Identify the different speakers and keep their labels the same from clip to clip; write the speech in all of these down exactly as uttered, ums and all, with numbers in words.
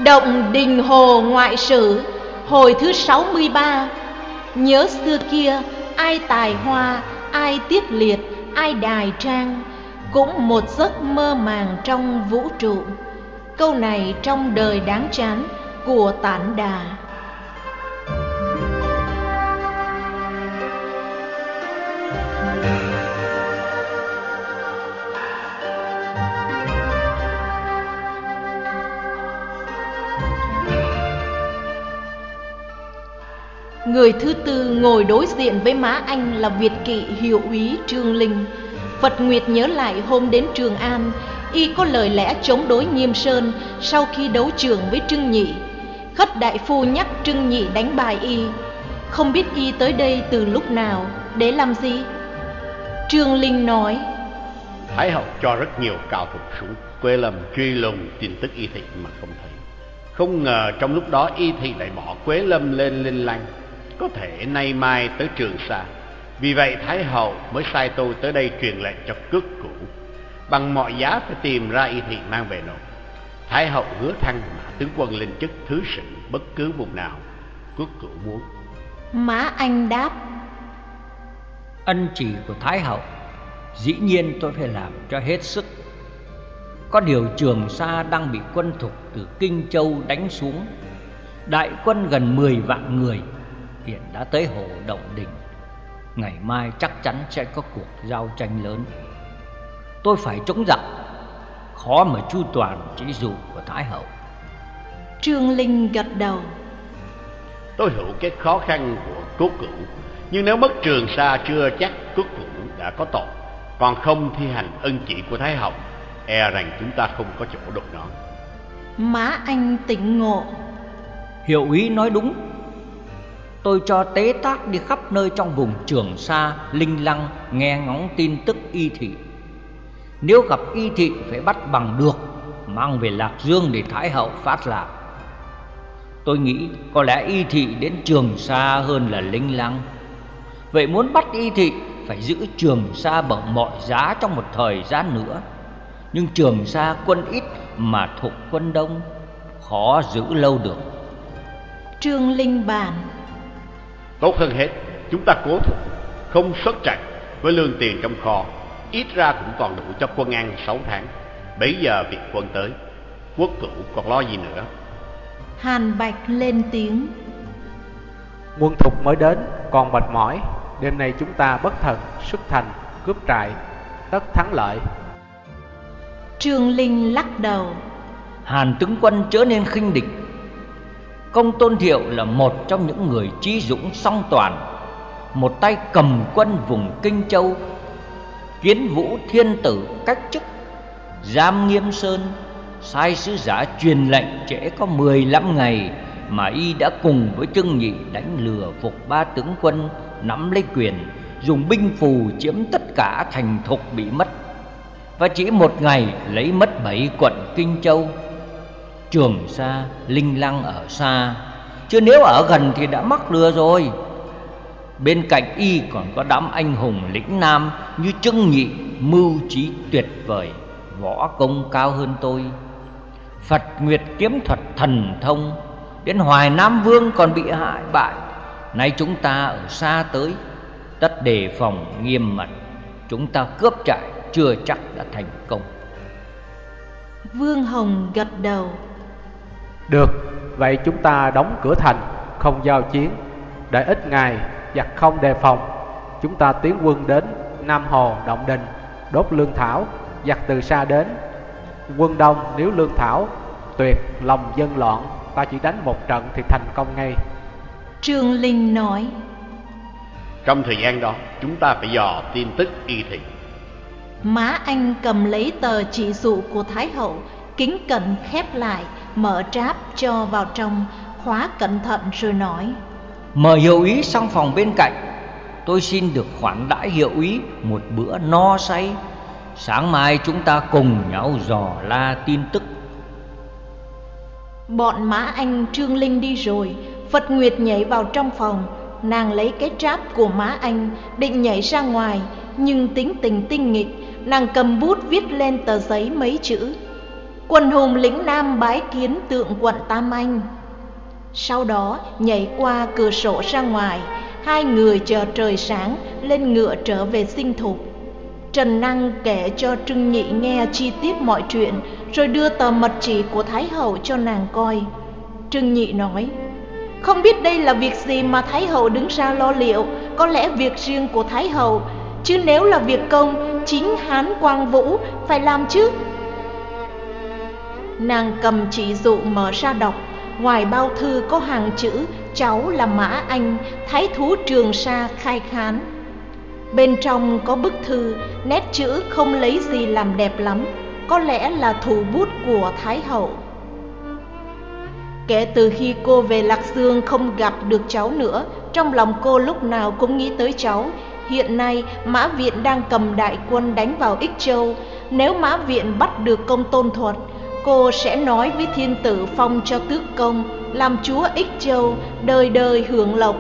Speaker 1: Động Đình Hồ Ngoại Sử, hồi thứ sáu mươi ba. Nhớ xưa kia, ai tài hoa, ai tiết liệt, ai đài trang, cũng một giấc mơ màng trong vũ trụ. Câu này trong Đời Đáng Chán của Tản Đà. Người thứ tư ngồi đối diện với má anh là Việt kỵ hiệu úy Trương Linh. Phật Nguyệt nhớ lại hôm đến Trường An, y có lời lẽ chống đối Nghiêm Sơn sau khi đấu trường với Trưng Nhị. Khất đại phu nhắc Trưng Nhị đánh bại y. Không biết y tới đây từ lúc nào, để làm gì? Trương Linh nói:
Speaker 2: Thái hậu cho rất nhiều cao thủ xuống Quế Lâm truy lùng tin tức y thị mà không thấy. Không ngờ trong lúc đó y thị lại bỏ Quế Lâm lên Linh Lăng, có thể nay mai tới Trường Sa. Vì vậy Thái hậu mới sai tôi tới đây truyền lệnh cho Cước Cửu bằng mọi giá phải tìm ra y thị mang về nộp. Thái hậu hứa thăng Mã tướng quân lên chức thứ sử bất cứ vùng nào Cước Cửu muốn.
Speaker 1: Mã Anh đáp:
Speaker 3: Ân chỉ của Thái hậu, dĩ nhiên tôi phải làm cho hết sức. Có điều Trường Sa đang bị quân thục từ Kinh Châu đánh xuống. Đại quân gần mười vạn người hiện đã tới hồ Động Đình. Ngày mai chắc chắn sẽ có cuộc giao tranh lớn. Tôi phải chống giặc, khó mà chu toàn chỉ dụ của Thái hậu.
Speaker 1: Trương Linh gật đầu:
Speaker 2: Tôi hiểu cái khó khăn của Cốt Cửu, nhưng nếu mất Trường Sa chưa chắc Cốt Cửu đã có tội. Còn không thi hành ân chỉ của Thái hậu, e rằng chúng ta không có chỗ đội nón.
Speaker 1: Mã Anh tỉnh ngộ:
Speaker 3: Hiệu úy nói đúng. Tôi cho tế tác đi khắp nơi trong vùng Trường Sa, Linh Lăng nghe ngóng tin tức y thị. Nếu gặp y thị phải bắt bằng được, mang về Lạc Dương để Thái hậu phát lạc. Tôi nghĩ có lẽ y thị đến Trường Sa hơn là Linh Lăng. Vậy muốn bắt y thị phải giữ Trường Sa bằng mọi giá trong một thời gian nữa. Nhưng Trường Sa quân ít mà thục quân đông, khó giữ lâu được.
Speaker 1: Trương Linh bàn:
Speaker 2: Tốt hơn hết, chúng ta cố thủ, không xuất trận. Với lương tiền trong kho, ít ra cũng còn đủ cho quân ăn sáu tháng. Bấy giờ việc quân tới, Quốc Cửu còn lo gì nữa.
Speaker 1: Hàn Bạch lên tiếng:
Speaker 4: Quân thục mới đến, còn mệt mỏi. Đêm nay chúng ta bất thần xuất thành, cướp trại, tất thắng lợi.
Speaker 1: Trương Linh lắc đầu:
Speaker 3: Hàn tướng quân chớ nên khinh địch. Công Tôn Thiệu là một trong những người trí dũng song toàn, một tay cầm quân vùng Kinh Châu. Kiến Vũ Thiên Tử cách chức, giam Nghiêm Sơn, sai sứ giả truyền lệnh trễ có mười lăm ngày mà y đã cùng với Trưng Nhị đánh lừa phục ba tướng quân, nắm lấy quyền, dùng binh phù chiếm tất cả thành thục bị mất, và chỉ một ngày lấy mất bảy quận Kinh Châu. Trường Sa, Linh Lăng ở xa, chứ nếu ở gần thì đã mắc lừa rồi. Bên cạnh y còn có đám anh hùng lĩnh nam như Trưng Nhị, mưu trí tuyệt vời, võ công cao hơn tôi. Phật Nguyệt kiếm thuật thần thông, đến Hoài Nam Vương còn bị hại bại. Nay chúng ta ở xa tới, tất đề phòng nghiêm mật. Chúng ta cướp trại chưa chắc đã thành công.
Speaker 1: Vương Hồng gật đầu:
Speaker 4: Được, vậy chúng ta đóng cửa thành, không giao chiến. Để ít ngày, giặc không đề phòng, chúng ta tiến quân đến Nam Hồ Động Đình, đốt lương thảo. Giặc từ xa đến, quân đông, nếu lương thảo tuyệt, lòng dân loạn, ta chỉ đánh một trận thì thành công ngay.
Speaker 1: Trương Linh nói:
Speaker 2: Trong thời gian đó, chúng ta phải dò tin tức y thị.
Speaker 1: Má Anh cầm lấy tờ chỉ dụ của Thái hậu, kính cẩn khép lại, mở tráp cho vào trong, khóa cẩn thận rồi nói:
Speaker 3: Mời hiệu úy sang phòng bên cạnh. Tôi xin được khoản đãi hiệu úy một bữa no say. Sáng mai chúng ta cùng nhau dò la tin tức.
Speaker 1: Bọn Mã Anh Trương Linh đi rồi, Phật Nguyệt nhảy vào trong phòng. Nàng lấy cái tráp của Mã Anh, định nhảy ra ngoài, nhưng tính tình tinh nghịch, nàng cầm bút viết lên tờ giấy mấy chữ: Quần hùng lĩnh Nam bái kiến tượng quận Tam Anh. Sau đó nhảy qua cửa sổ ra ngoài, hai người chờ trời sáng lên ngựa trở về Sinh Thục. Trần Năng kể cho Trưng Nhị nghe chi tiết mọi chuyện, rồi đưa tờ mật chỉ của Thái hậu cho nàng coi. Trưng Nhị nói: không biết đây là việc gì mà Thái hậu đứng ra lo liệu, có lẽ việc riêng của Thái hậu, chứ nếu là việc công, chính Hán Quang Vũ phải làm chứ. Nàng cầm chỉ dụ mở ra đọc, ngoài bao thư có hàng chữ cháu là Mã Anh, thái thú Trường Sa khai khán. Bên trong có bức thư, nét chữ không lấy gì làm đẹp lắm, có lẽ là thủ bút của Thái hậu. Kể từ khi cô về Lạc Dương không gặp được cháu nữa, trong lòng cô lúc nào cũng nghĩ tới cháu. Hiện nay Mã Viện đang cầm đại quân đánh vào Ích Châu. Nếu Mã Viện bắt được Công Tôn Thuật, cô sẽ nói với thiên tử phong cho tước công, làm chúa Ích Châu, đời đời hưởng lộc.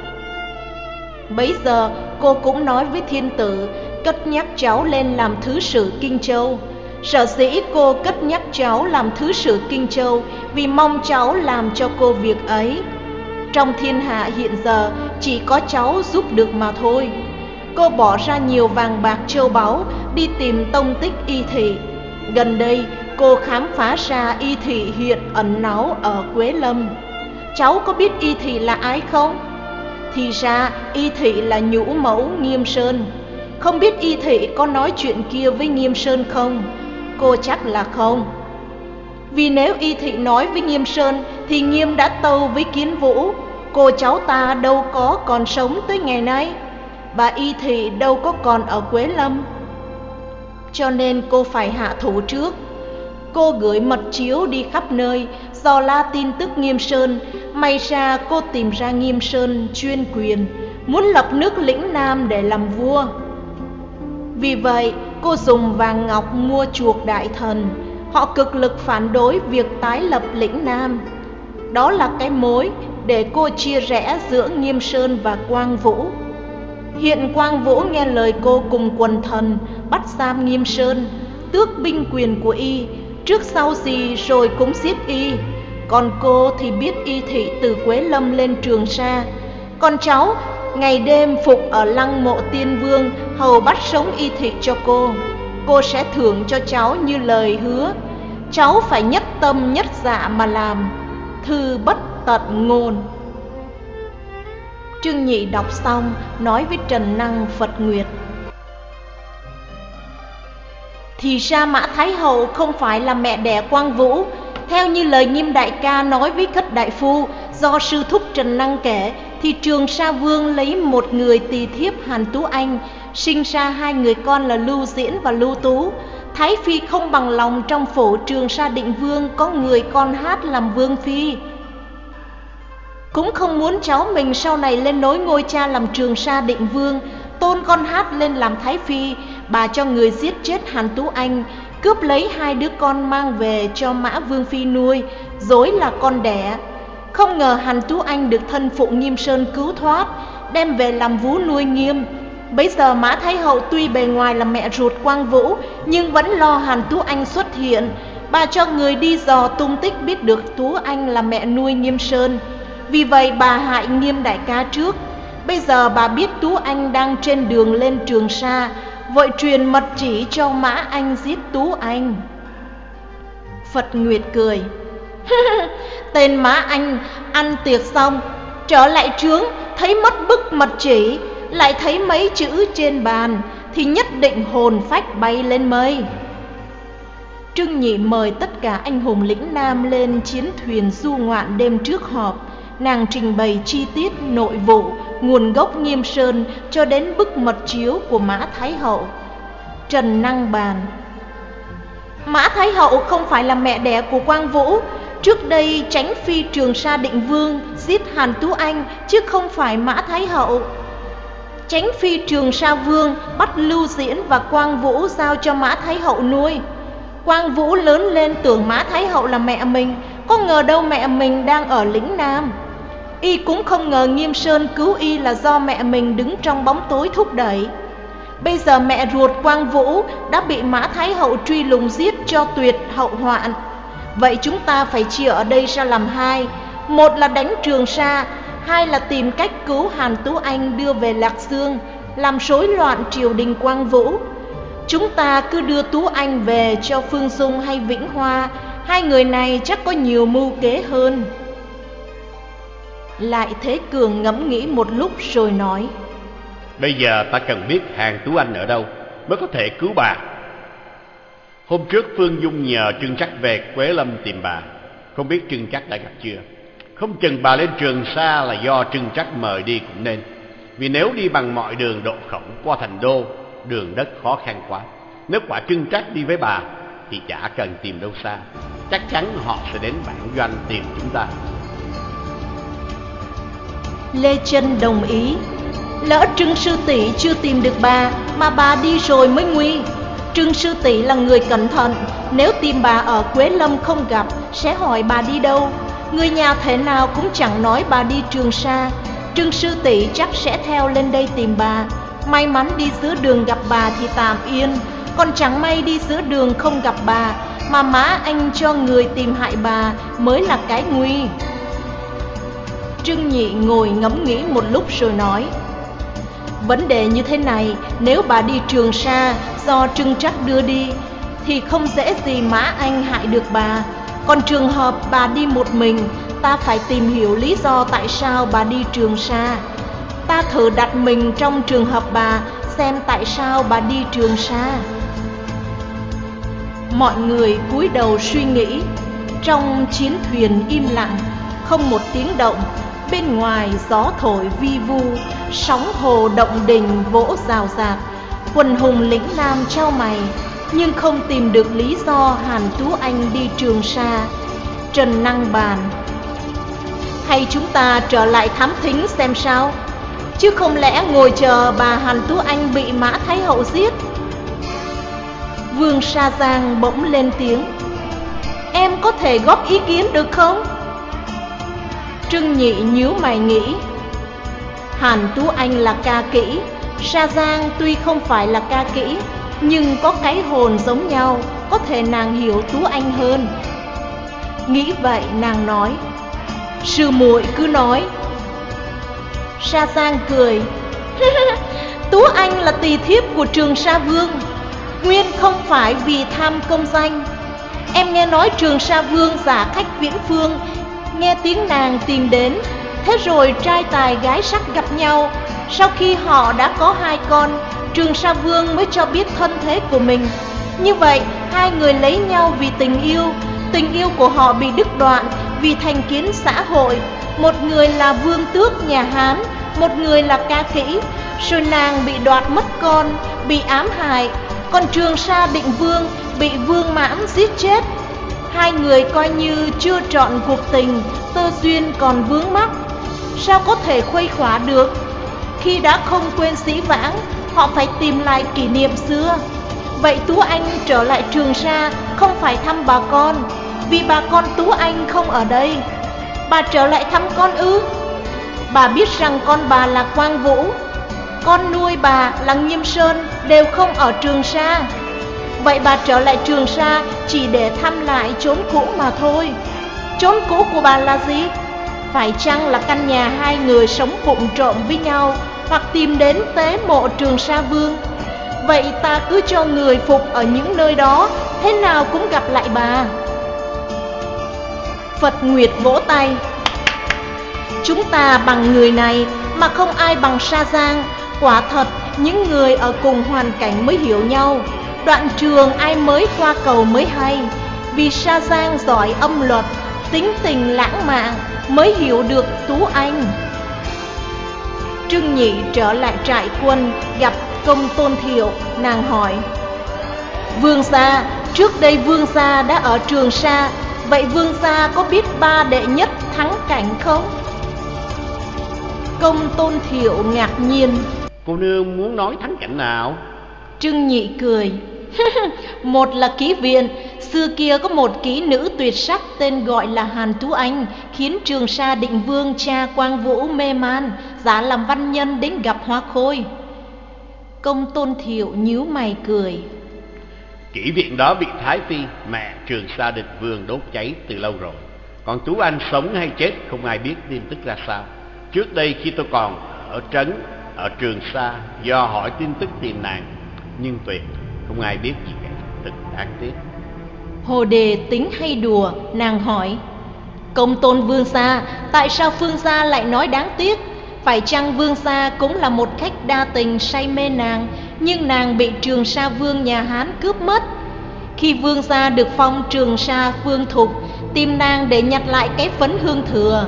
Speaker 1: Bấy giờ cô cũng nói với thiên tử cất nhắc cháu lên làm thứ sử Kinh Châu. Sở dĩ cô cất nhắc cháu làm thứ sử Kinh Châu vì mong cháu làm cho cô việc ấy. Trong thiên hạ hiện giờ chỉ có cháu giúp được mà thôi. Cô bỏ ra nhiều vàng bạc châu báu đi tìm tông tích Y Thị. Gần đây cô khám phá ra Y Thị hiện ẩn náu ở Quế Lâm. Cháu có biết Y Thị là ai không? Thì ra Y Thị là nhũ mẫu Nghiêm Sơn. Không biết Y Thị có nói chuyện kia với Nghiêm Sơn không? Cô chắc là không. Vì nếu Y Thị nói với Nghiêm Sơn thì Nghiêm đã tâu với Kiến Vũ. Cô cháu ta đâu có còn sống tới ngày nay. Bà Y Thị đâu có còn ở Quế Lâm. Cho nên cô phải hạ thủ trước. Cô gửi mật chiếu đi khắp nơi, dò la tin tức Nghiêm Sơn. May ra cô tìm ra Nghiêm Sơn chuyên quyền, muốn lập nước lĩnh Nam để làm vua. Vì vậy cô dùng vàng ngọc mua chuộc đại thần. Họ cực lực phản đối việc tái lập lĩnh Nam. Đó là cái mối để cô chia rẽ giữa Nghiêm Sơn và Quang Vũ. Hiện Quang Vũ nghe lời cô cùng quần thần bắt giam Nghiêm Sơn, tước binh quyền của y, trước sau gì rồi cũng giết y. Còn cô thì biết Y Thị từ Quế Lâm lên Trường Sa. Còn cháu ngày đêm phục ở lăng mộ Tiên Vương, hầu bắt sống Y Thị cho cô. Cô sẽ thưởng cho cháu như lời hứa. Cháu phải nhất tâm nhất dạ mà làm. Thư bất tận ngôn. Trương Nhị đọc xong nói với Trần Năng Phật Nguyệt: thì ra Mã Thái hậu không phải là mẹ đẻ Quang Vũ. Theo như lời Nghiêm đại ca nói với Khất đại phu, do sư thúc Trần Năng kể, thì Trường Sa Vương lấy một người tỳ thiếp Hàn Tú Anh, sinh ra hai người con là Lưu Diễn và Lưu Tú. Thái phi không bằng lòng trong phủ Trường Sa Định Vương có người con hát làm vương phi, cũng không muốn cháu mình sau này lên nối ngôi cha làm Trường Sa Định Vương, tôn con hát lên làm Thái phi. Bà cho người giết chết Hàn Tú Anh, cướp lấy hai đứa con mang về cho Mã Vương phi nuôi, dối là con đẻ. Không ngờ Hàn Tú Anh được thân phụ Nghiêm Sơn cứu thoát, đem về làm vú nuôi Nghiêm. Bấy giờ Mã Thái hậu tuy bề ngoài là mẹ ruột Quang Vũ, nhưng vẫn lo Hàn Tú Anh xuất hiện. Bà cho người đi dò tung tích, biết được Tú Anh là mẹ nuôi Nghiêm Sơn. Vì vậy bà hại Nghiêm đại ca trước. Bây giờ bà biết Tú Anh đang trên đường lên Trường Sa, vội truyền mật chỉ cho Mã Anh giết Tú Anh. Phật Nguyệt cười: tên Mã Anh ăn tiệc xong trở lại trướng, thấy mất bức mật chỉ, lại thấy mấy chữ trên bàn thì nhất định hồn phách bay lên mây. Trương Nhị mời tất cả anh hùng lĩnh Nam lên chiến thuyền du ngoạn đêm trước họp. Nàng trình bày chi tiết nội vụ, nguồn gốc Nghiêm Sơn cho đến bức mật chiếu của Mã Thái hậu. Trần Năng bàn: Mã Thái hậu không phải là mẹ đẻ của Quang Vũ. Trước đây Chánh phi Trường Sa Định Vương giết Hàn Tú Anh, chứ không phải Mã Thái hậu. Chánh phi Trường Sa Vương bắt Lưu Diễn và Quang Vũ giao cho Mã Thái hậu nuôi. Quang Vũ lớn lên tưởng Mã Thái hậu là mẹ mình, có ngờ đâu mẹ mình đang ở lĩnh Nam. Y cũng không ngờ Nghiêm Sơn cứu y là do mẹ mình đứng trong bóng tối thúc đẩy. Bây giờ mẹ ruột Quang Vũ đã bị Mã Thái Hậu truy lùng giết cho tuyệt hậu hoạn. Vậy chúng ta phải chia ở đây ra làm hai. Một là đánh Trường Sa, hai là tìm cách cứu Hàn Tú Anh đưa về Lạc Dương, làm rối loạn triều đình Quang Vũ. Chúng ta cứ đưa Tú Anh về cho Phương Dung hay Vĩnh Hoa, hai người này chắc có nhiều mưu kế hơn. Lại Thế Cường ngẫm nghĩ một lúc rồi nói:
Speaker 2: Bây giờ ta cần biết Hàn Tú Anh ở đâu mới có thể cứu bà. Hôm trước Phương Dung nhờ Trương Trắc về Quế Lâm tìm bà, không biết Trương Trắc đã gặp chưa. Không chừng bà lên Trường Sa là do Trương Trắc mời đi cũng nên. Vì nếu đi bằng mọi đường độ khổng qua thành đô, đường đất khó khăn quá. Nếu quả Trương Trắc đi với bà thì chả cần tìm đâu xa, chắc chắn họ sẽ đến bản doanh tìm chúng ta.
Speaker 1: Lê Chân đồng ý. Lỡ Trương sư tỷ chưa tìm được bà mà bà đi rồi mới nguy. Trương sư tỷ là người cẩn thận, nếu tìm bà ở Quế Lâm không gặp sẽ hỏi bà đi đâu. Người nhà thế nào cũng chẳng nói bà đi Trường Sa. Trương sư tỷ chắc sẽ theo lên đây tìm bà. May mắn đi giữa đường gặp bà thì tạm yên, còn chẳng may đi giữa đường không gặp bà mà Mã Anh cho người tìm hại bà mới là cái nguy. Trương Nhị ngồi ngẫm nghĩ một lúc rồi nói: Vấn đề như thế này, nếu bà đi Trường Sa do Trương Trắc đưa đi thì không dễ gì Mã Anh hại được bà. Còn trường hợp bà đi một mình, ta phải tìm hiểu lý do tại sao bà đi Trường Sa. Ta thử đặt mình trong trường hợp bà, xem tại sao bà đi Trường Sa. Mọi người cúi đầu suy nghĩ. Trong chiến thuyền im lặng, không một tiếng động. Bên ngoài gió thổi vi vu, sóng hồ động đình vỗ rào rạc. Quần hùng lĩnh nam trao mày, nhưng không tìm được lý do Hàn Tú Anh đi Trường Sa. Trần Năng bàn: Hay chúng ta trở lại thám thính xem sao, chứ không lẽ ngồi chờ bà Hàn Tú Anh bị Mã Thái Hậu giết. Vương Sa Giang bỗng lên tiếng: Em có thể góp ý kiến được không? Trương Nhị nhíu mày nghĩ. Hàn Tú Anh là ca kỹ, Sa Giang tuy không phải là ca kỹ, nhưng có cái hồn giống nhau, có thể nàng hiểu Tú Anh hơn. Nghĩ vậy nàng nói: Sư muội cứ nói. Sa Giang cười. Tú Anh là tỳ thiếp của Trường Sa Vương, nguyên không phải vì tham công danh. Em nghe nói Trường Sa Vương giả khách viễn phương, nghe tiếng nàng tìm đến. Thế rồi trai tài gái sắc gặp nhau. Sau khi họ đã có hai con, Trường Sa Vương mới cho biết thân thế của mình. Như vậy hai người lấy nhau vì tình yêu. Tình yêu của họ bị đứt đoạn vì thành kiến xã hội. Một người là vương tước nhà Hán, một người là ca kỹ. Rồi nàng bị đoạt mất con, bị ám hại. Còn Trường Sa Định Vương bị Vương Mãn giết chết. Hai người coi như chưa trọn cuộc tình, tơ duyên còn vướng mắc. Sao có thể khuây khỏa được? Khi đã không quên dĩ vãng, họ phải tìm lại kỷ niệm xưa. Vậy Tú Anh trở lại Trường Sa không phải thăm bà con, vì bà con Tú Anh không ở đây. Bà trở lại thăm con ư? Bà biết rằng con bà là Quang Vũ, con nuôi bà là Nghiêm Sơn đều không ở Trường Sa. Vậy bà trở lại Trường Sa chỉ để thăm lại chốn cũ mà thôi. Chốn cũ của bà là gì? Phải chăng là căn nhà hai người sống vụng trộm với nhau, hoặc tìm đến tế mộ Trường Sa Vương? Vậy ta cứ cho người phục ở những nơi đó, thế nào cũng gặp lại bà. Phật Nguyệt vỗ tay: Chúng ta bằng người này mà không ai bằng Sa Giang. Quả thật những người ở cùng hoàn cảnh mới hiểu nhau. Đoạn trường ai mới qua cầu mới hay. Vì Sa Giang giỏi âm luật, tính tình lãng mạn, mới hiểu được Tú Anh. Trương Nhị trở lại trại quân, gặp Công Tôn Thiệu. Nàng hỏi: Vương gia, trước đây vương gia đã ở Trường Sa, vậy vương gia có biết ba đệ nhất thắng cảnh không? Công Tôn Thiệu ngạc nhiên:
Speaker 2: Cô nương muốn nói thắng cảnh nào?
Speaker 1: Trương Nhị cười: Một là ký viện. Xưa kia có một ký nữ tuyệt sắc tên gọi là Hàn Tú Anh, khiến Trường Sa Định Vương cha Quang Vũ mê man, giả làm văn nhân đến gặp Hoa Khôi. Công Tôn Thiệu nhíu mày cười.
Speaker 2: Kỷ viện đó bị Thái Phi, mẹ Trường Sa địch vương đốt cháy từ lâu rồi. Còn Tú Anh sống hay chết không ai biết tin tức ra sao. Trước đây khi tôi còn ở trấn, ở Trường Sa, do hỏi tin tức tìm nàng, nhưng tuyệt không ai biết gì cả, thật đáng tiếc.
Speaker 1: Hồ Đề tính hay đùa, nàng hỏi: Công Tôn vương gia, tại sao phương gia lại nói đáng tiếc? Phải chăng vương gia cũng là một khách đa tình say mê nàng, nhưng nàng bị Trường Sa vương nhà Hán cướp mất? Khi vương gia được phong Trường Sa vương thục, tìm nàng để nhặt lại cái phấn hương thừa.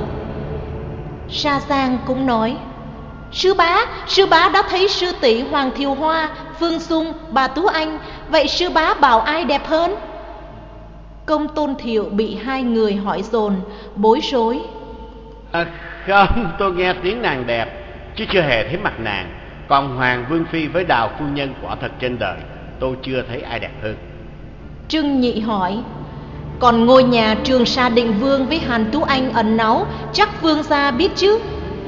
Speaker 1: Sa Giang cũng nói: Sư bá, sư bá đã thấy sư tỷ Hoàng Thiều Hoa, Phương Dung, bà Tú Anh, vậy sư bá bảo ai đẹp hơn? Công Tôn Thiệu bị hai người hỏi dồn, bối rối.
Speaker 2: À, không, tôi nghe tiếng nàng đẹp, chứ chưa hề thấy mặt nàng. Còn Hoàng Vương Phi với Đào phu nhân quả thật trên đời tôi chưa thấy ai đẹp hơn.
Speaker 1: Trưng Nhị hỏi: Còn ngôi nhà Trường Sa Định Vương với Hàn Tú Anh ẩn náu, chắc vương gia biết chứ?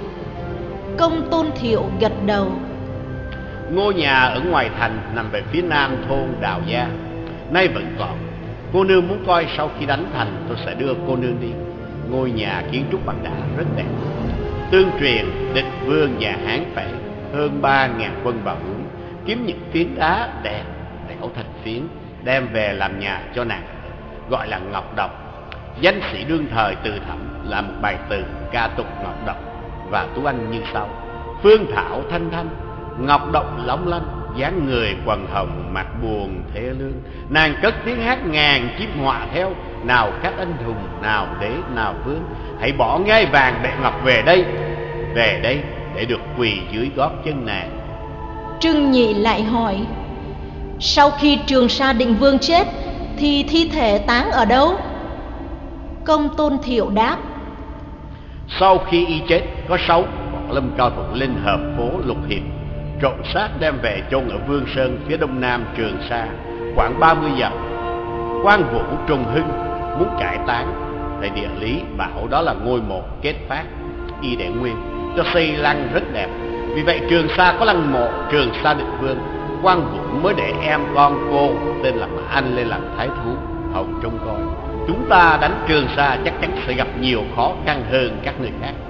Speaker 1: Công Tôn Thiệu gật đầu.
Speaker 2: Ngôi nhà ở ngoài thành nằm về phía nam thôn Đào Gia, nay vẫn còn. Cô nương muốn coi, sau khi đánh thành tôi sẽ đưa cô nương đi. Ngôi nhà kiến trúc bằng đá rất đẹp. Tương truyền địch vương nhà Hán phải hơn ba ngàn quân vào núi, kiếm những phiến đá đẹp đẽo thành phiến, đem về làm nhà cho nàng, gọi là Ngọc Độc. Danh sĩ đương thời Từ Thẩm là một bài từ ca tục Ngọc Độc và Tú Anh như sau: Phương thảo thanh thanh, ngọc độc long lanh, dáng người quần hồng, mặt buồn thê lương. Nàng cất tiếng hát ngàn chim họa theo, nào các anh hùng, nào đế, nào vương. Hãy bỏ ngai vàng bệ ngọc về đây, về đây để được quỳ dưới gót chân nàng.
Speaker 1: Trưng Nhị lại hỏi: Sau khi Trường Sa Định Vương chết thì thi thể táng ở đâu? Công Tôn Thiệu đáp:
Speaker 2: Sau khi y chết, có sáu võ lâm cao thủ lên hợp phố Lục Hiệp, trộn xác đem về chôn ở Vương Sơn phía đông nam Trường Sa, khoảng ba mươi dặm. Quan Vũ Trùng Hưng muốn cải táng, thầy địa lý bảo đó là ngôi mộ kết phát, y để nguyên, cho xây lăng rất đẹp. Vì vậy Trường Sa có lăng mộ Trường Sa Định Vương. Quan Vũ mới để em con cô tên là Mã Anh lên làm thái thú hầu trông coi. Chúng ta đánh Trường Sa chắc chắn sẽ gặp nhiều khó khăn hơn các nơi khác.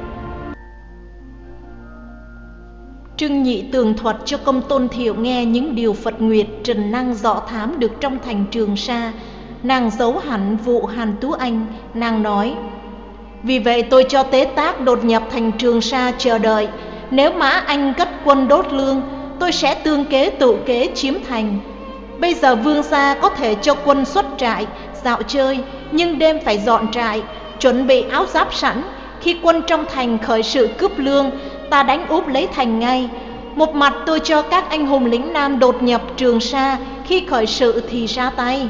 Speaker 1: Trưng Nhị tường thuật cho Công Tôn Thiệu nghe những điều Phật Nguyệt Trần Năng dọ thám được trong thành Trường Sa. Nàng giấu hẳn vụ Hàn Tú Anh. Nàng nói: Vì vậy tôi cho tế tác đột nhập thành Trường Sa chờ đợi. Nếu Mã Anh cất quân đốt lương, tôi sẽ tương kế tự kế chiếm thành. Bây giờ vương gia có thể cho quân xuất trại dạo chơi, nhưng đêm phải dọn trại, chuẩn bị áo giáp sẵn. Khi quân trong thành khởi sự cướp lương, ta đánh úp lấy thành ngay. Một mặt tôi cho các anh hùng lĩnh nam đột nhập Trường Sa, khi khởi sự thì ra tay.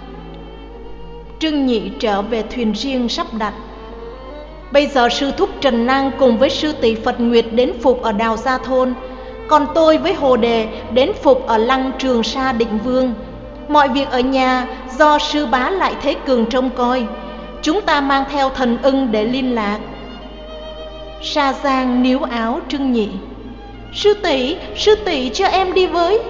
Speaker 1: Trưng Nhị trở về thuyền riêng sắp đặt. Bây giờ sư thúc Trần Năng cùng với sư tỷ Phật Nguyệt đến phục ở Đào Gia Thôn, còn tôi với Hồ Đề đến phục ở lăng Trường Sa Định Vương. Mọi việc ở nhà do sư bá Lại Thế Cường trông coi. Chúng ta mang theo thần ưng để liên lạc. Sa Giang níu áo Trưng Nhị: Sư tỷ, sư tỷ cho em đi với.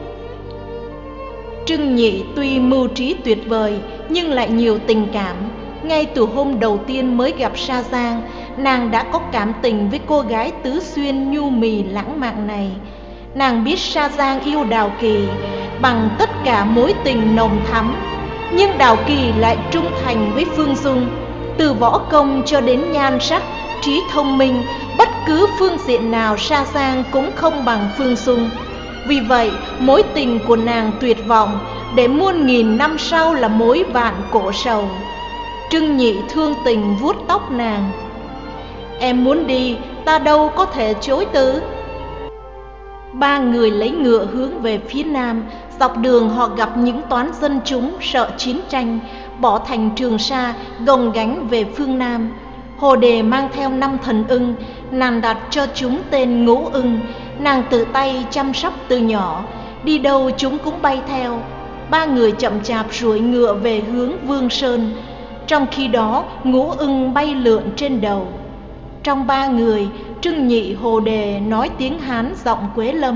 Speaker 1: Trưng Nhị tuy mưu trí tuyệt vời nhưng lại nhiều tình cảm. Ngay từ hôm đầu tiên mới gặp Sa Giang, nàng đã có cảm tình với cô gái tứ xuyên nhu mì lãng mạn này. Nàng biết Sa Giang yêu Đào Kỳ bằng tất cả mối tình nồng thắm, nhưng Đào Kỳ lại trung thành với Phương Dung. Từ võ công cho đến nhan sắc, trí thông minh, bất cứ phương diện nào Sa Giang cũng không bằng Phương Dung. Vì vậy mối tình của nàng tuyệt vọng, để muôn nghìn năm sau là mối vạn cổ sầu. Trưng Nhị thương tình vuốt tóc nàng: Em muốn đi, ta đâu có thể chối từ. Ba người lấy ngựa hướng về phía nam. Dọc đường họ gặp những toán dân chúng sợ chiến tranh, bỏ thành Trường Sa gồng gánh về phương Nam. Hồ Đề mang theo năm thần ưng, nàng đặt cho chúng tên Ngũ Ưng. Nàng tự tay chăm sóc từ nhỏ, đi đâu chúng cũng bay theo. Ba người chậm chạp ruổi ngựa về hướng Vương Sơn. Trong khi đó Ngũ Ưng bay lượn trên đầu. Trong ba người, Trưng Nhị Hồ Đề nói tiếng Hán giọng Quế Lâm,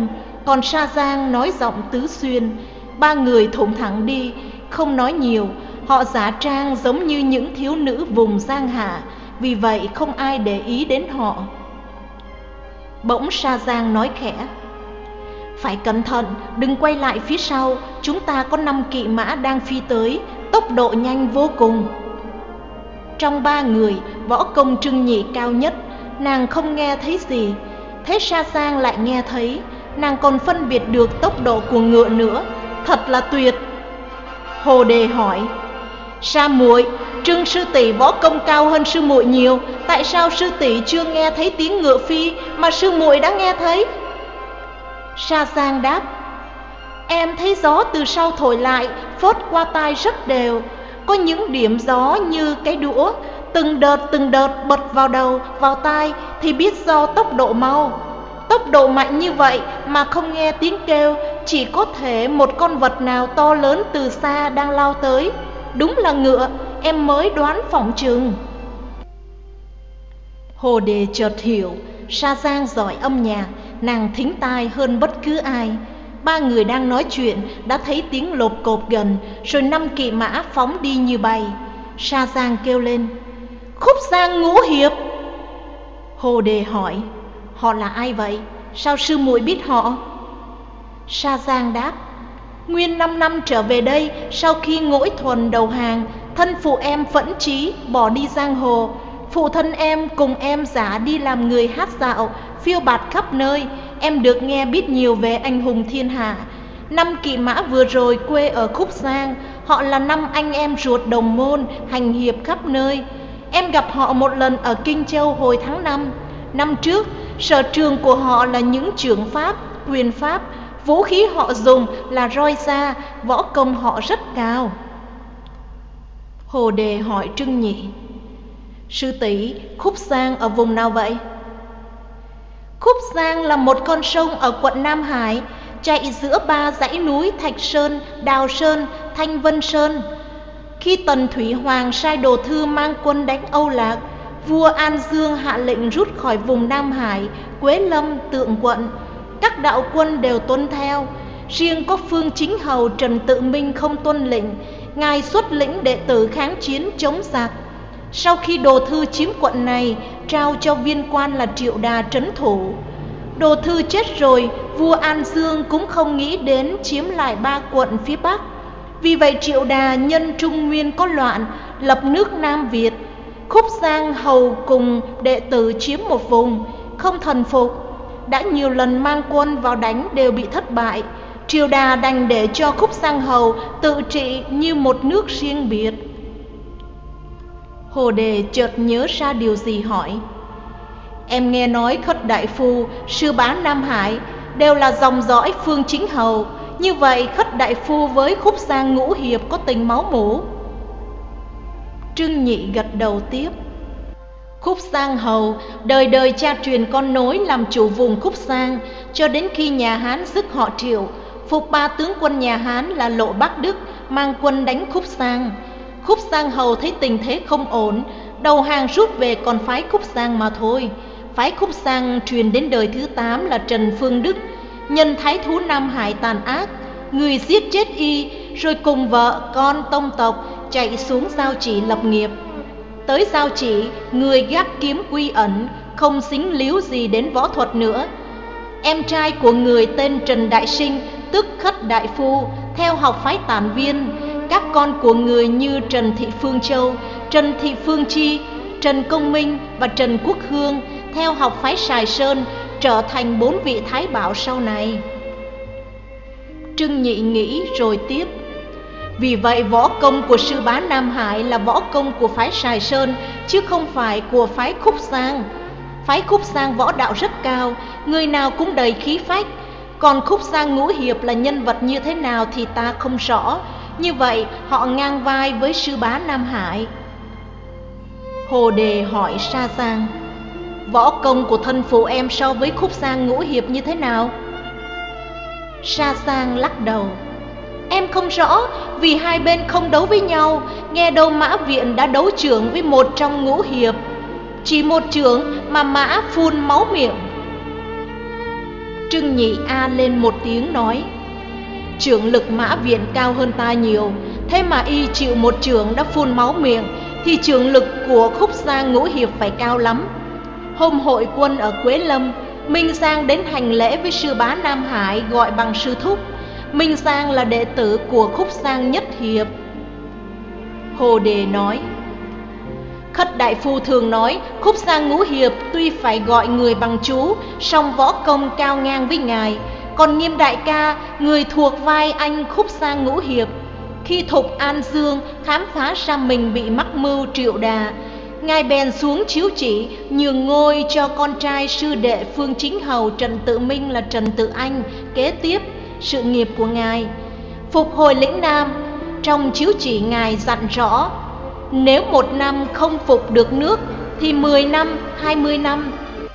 Speaker 1: còn Sa Giang nói giọng tứ xuyên. Ba người thủng thẳng đi, không nói nhiều. Họ giả trang giống như những thiếu nữ vùng Giang Hạ, vì vậy không ai để ý đến họ. Bỗng Sa Giang nói khẽ: phải cẩn thận, đừng quay lại phía sau. Chúng ta có năm kỵ mã đang phi tới, tốc độ nhanh vô cùng. Trong ba người, võ công Trưng Nhị cao nhất. Nàng không nghe thấy gì, thế Sa Giang lại nghe thấy. Nàng còn phân biệt được tốc độ của ngựa nữa, thật là tuyệt. Hồ Đề hỏi: Sa muội, Trưng sư tỷ võ công cao hơn sư muội nhiều, tại sao sư tỷ chưa nghe thấy tiếng ngựa phi mà sư muội đã nghe thấy? Sa Giang đáp: em thấy gió từ sau thổi lại, phớt qua tai rất đều. Có những điểm gió như cái đũa, từng đợt từng đợt bật vào đầu, vào tai, thì biết do tốc độ mau. Tốc độ mạnh như vậy mà không nghe tiếng kêu, chỉ có thể một con vật nào to lớn từ xa đang lao tới. Đúng là ngựa, em mới đoán phỏng chừng. Hồ Đề chợt hiểu, Sa Giang giỏi âm nhạc, nàng thính tai hơn bất cứ ai. Ba người đang nói chuyện đã thấy tiếng lộp cộp gần, rồi năm kỵ mã phóng đi như bay. Sa Giang kêu lên: Khúc Giang Ngũ Hiệp. Hồ Đề hỏi: họ là ai vậy? Sao sư muội biết họ? Sa Giang đáp: nguyên năm năm trở về đây, sau khi Ngỗi Thuần đầu hàng, thân phụ em phẫn chí bỏ đi giang hồ. Phụ thân em cùng em giả đi làm người hát dạo, phiêu bạt khắp nơi. Em được nghe biết nhiều về anh hùng thiên hạ. Năm kỵ mã vừa rồi quê ở Khúc Giang, họ là năm anh em ruột đồng môn, hành hiệp khắp nơi. Em gặp họ một lần ở Kinh Châu hồi tháng năm. Năm trước, sở trường của họ là những chưởng pháp, quyền pháp. Vũ khí họ dùng là roi da, võ công họ rất cao. Hồ Đề hỏi Trưng Nhị: sư tỷ, Khúc Giang ở vùng nào vậy? Khúc Giang là một con sông ở quận Nam Hải, chạy giữa ba dãy núi Thạch Sơn, Đào Sơn, Thanh Vân Sơn. Khi Tần Thủy Hoàng sai đồ thư mang quân đánh Âu Lạc, vua An Dương hạ lệnh rút khỏi vùng Nam Hải, Quế Lâm, Tượng Quận. Các đạo quân đều tuân theo, riêng có Phương Chính Hầu Trần Tự Minh không tuân lệnh. Ngài xuất lĩnh đệ tử kháng chiến chống giặc. Sau khi đồ thư chiếm quận này, trao cho viên quan là Triệu Đà trấn thủ. Đồ thư chết rồi, vua An Dương cũng không nghĩ đến chiếm lại ba quận phía Bắc. Vì vậy Triệu Đà nhân Trung Nguyên có loạn, lập nước Nam Việt. Khúc Giang hầu cùng đệ tử chiếm một vùng, không thần phục. Đã nhiều lần mang quân vào đánh đều bị thất bại. Triều Đà đành để cho Khúc Giang hầu tự trị như một nước riêng biệt. Hồ Đề chợt nhớ ra điều gì hỏi: em nghe nói Khất Đại Phu, Sư Bá Nam Hải đều là dòng dõi Phương Chính Hầu. Như vậy Khất Đại Phu với Khúc Giang Ngũ Hiệp có tình máu mủ? Trưng Nhị gật đầu tiếp: Khúc Giang hầu đời đời cha truyền con nối làm chủ vùng Khúc Giang, cho đến khi nhà Hán dứt họ Triệu, phục ba tướng quân nhà Hán là Lộ Bắc Đức mang quân đánh Khúc Giang. Khúc Giang hầu thấy tình thế không ổn, đầu hàng rút về, còn phái Khúc Giang mà thôi. Phái Khúc Giang truyền đến đời thứ tám là Trần Phương Đức, nhân thái thú Nam Hải tàn ác, người giết chết y, rồi cùng vợ con tông tộc chạy xuống Giao Chỉ lập nghiệp. Tới Giao Chỉ, người gác kiếm quy ẩn, không dính líu gì đến võ thuật nữa. Em trai của người tên Trần Đại Sinh, tức Khất Đại Phu, theo học phái Tản Viên. Các con của người như Trần Thị Phương Châu, Trần Thị Phương Chi, Trần Công Minh và Trần Quốc Hương theo học phái Sài Sơn, trở thành bốn vị thái bảo sau này. Trưng Nhị nghĩ rồi tiếp: vì vậy võ công của Sư Bá Nam Hải là võ công của phái Sài Sơn, chứ không phải của phái Khúc Giang. Phái Khúc Giang võ đạo rất cao, người nào cũng đầy khí phách. Còn Khúc Giang Ngũ Hiệp là nhân vật như thế nào thì ta không rõ. Như vậy họ ngang vai với Sư Bá Nam Hải. Hồ Đề hỏi Sa Giang: võ công của thân phụ em so với Khúc Giang Ngũ Hiệp như thế nào? Sa Giang lắc đầu: em không rõ, vì hai bên không đấu với nhau. Nghe đâu Mã Viện đã đấu chưởng với một trong Ngũ Hiệp, chỉ một chưởng mà Mã phun máu miệng. Trưng Nhị a lên một tiếng nói: Trưởng lực Mã Viện cao hơn ta nhiều, thế mà y chịu một chưởng đã phun máu miệng, thì trưởng lực của Khúc Giang Ngũ Hiệp phải cao lắm. Hôm hội quân ở Quế Lâm, Minh Giang đến hành lễ với sư bá Nam Hải gọi bằng sư thúc. Minh Giang là đệ tử của Khúc Giang Nhất Hiệp. Hồ Đề nói: Khất đại phu thường nói Khúc Giang Ngũ Hiệp tuy phải gọi người bằng chú, song võ công cao ngang với ngài. Còn Nghiêm đại ca, người thuộc vai anh Khúc Giang Ngũ Hiệp, khi Thục An Dương khám phá ra mình bị mắc mưu Triệu Đà, ngài bèn xuống chiếu chỉ nhường ngôi cho con trai sư đệ Phương Chính Hầu Trần Tự Minh là Trần Tự Anh kế tiếp sự nghiệp của ngài. Phục hồi lĩnh Nam, trong chiếu chỉ ngài dặn rõ: nếu một năm không phục được nước thì mười năm, hai mươi năm.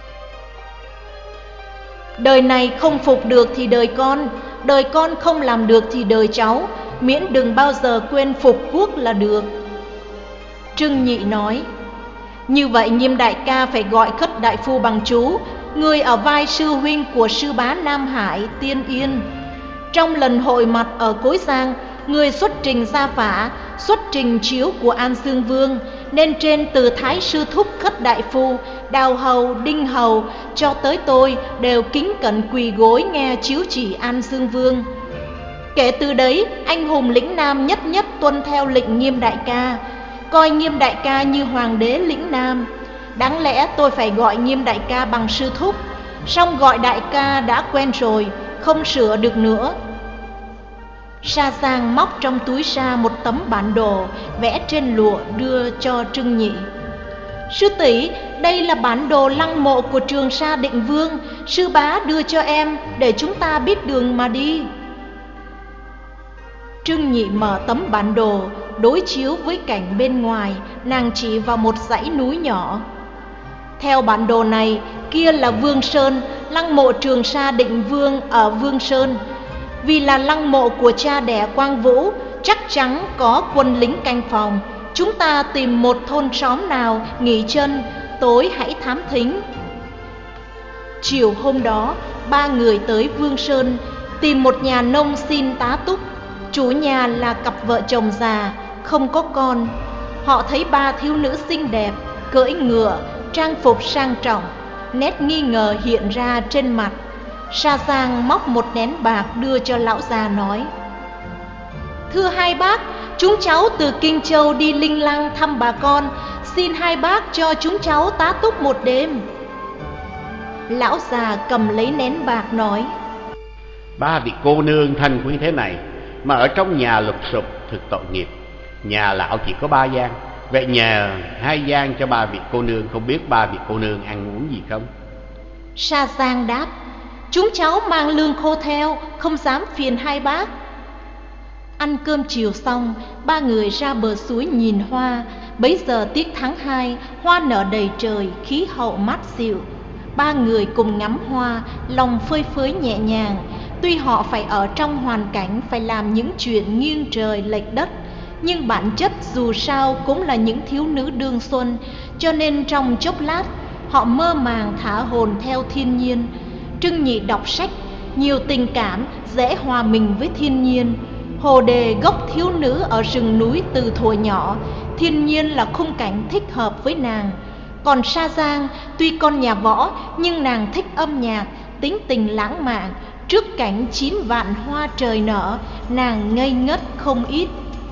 Speaker 1: Đời này không phục được thì đời con, đời con không làm được thì đời cháu, miễn đừng bao giờ quên phục quốc là được. Trưng Nhị nói: Như vậy Nghiêm đại ca phải gọi Khất đại phu bằng chú, người ở vai sư huynh của sư bá Nam Hải Tiên Yên. Trong lần hội mặt ở Cối Giang, người xuất trình gia phả, xuất trình chiếu của An Dương Vương, nên trên từ Thái sư thúc Khất đại phu, Đào hầu, Đinh hầu cho tới tôi đều kính cẩn quỳ gối nghe chiếu chỉ An Dương Vương. Kể từ đấy, anh hùng lĩnh Nam nhất nhất tuân theo lệnh Nghiêm đại ca, coi Nghiêm đại ca như hoàng đế lĩnh Nam. Đáng lẽ tôi phải gọi Nghiêm đại ca bằng sư thúc, song gọi đại ca đã quen rồi, không sửa được nữa. Sa Giang móc trong túi ra một tấm bản đồ vẽ trên lụa đưa cho Trưng Nhị. Sư tỷ, đây là bản đồ lăng mộ của Trường Sa Định Vương, sư bá đưa cho em để chúng ta biết đường mà đi. Trưng Nhị mở tấm bản đồ đối chiếu với cảnh bên ngoài, nàng chỉ vào một dãy núi nhỏ. Theo bản đồ này, kia là Vương Sơn, lăng mộ Trường Sa Định Vương ở Vương Sơn. Vì là lăng mộ của cha đẻ Quang Vũ, chắc chắn có quân lính canh phòng. Chúng ta tìm một thôn xóm nào nghỉ chân, tối hãy thám thính. Chiều hôm đó, ba người tới Vương Sơn, tìm một nhà nông xin tá túc. Chủ nhà là cặp vợ chồng già, không có con. Họ thấy ba thiếu nữ xinh đẹp, cưỡi ngựa, trang phục sang trọng. Nét nghi ngờ hiện ra trên mặt. Sa Giang móc một nén bạc đưa cho lão già nói: Thưa hai bác, chúng cháu từ Kinh Châu đi Linh Lăng thăm bà con, xin hai bác cho chúng cháu tá túc một đêm. Lão già cầm lấy nén bạc nói:
Speaker 2: Ba vị cô nương thanh quý thế này mà ở trong nhà lụp sụp thực tội nghiệp. Nhà lão chỉ có ba gian, vậy nhờ hai gian cho ba vị cô nương, không biết ba vị cô nương ăn uống gì không?
Speaker 1: Sa Giang đáp: Chúng cháu mang lương khô theo, không dám phiền hai bác. Ăn cơm chiều xong, ba người ra bờ suối nhìn hoa. Bấy giờ tiết tháng hai, hoa nở đầy trời, khí hậu mát dịu. Ba người cùng ngắm hoa, lòng phơi phới nhẹ nhàng. Tuy họ phải ở trong hoàn cảnh phải làm những chuyện nghiêng trời lệch đất, nhưng bản chất dù sao cũng là những thiếu nữ đương xuân, cho nên trong chốc lát họ mơ màng thả hồn theo thiên nhiên. Trưng Nhị đọc sách, nhiều tình cảm, dễ hòa mình với thiên nhiên. Hồ Đề gốc thiếu nữ ở rừng núi từ thuở nhỏ, thiên nhiên là khung cảnh thích hợp với nàng. Còn Sa Giang tuy con nhà võ nhưng nàng thích âm nhạc, tính tình lãng mạn. Trước cảnh chín vạn hoa trời nở, nàng ngây ngất không ít.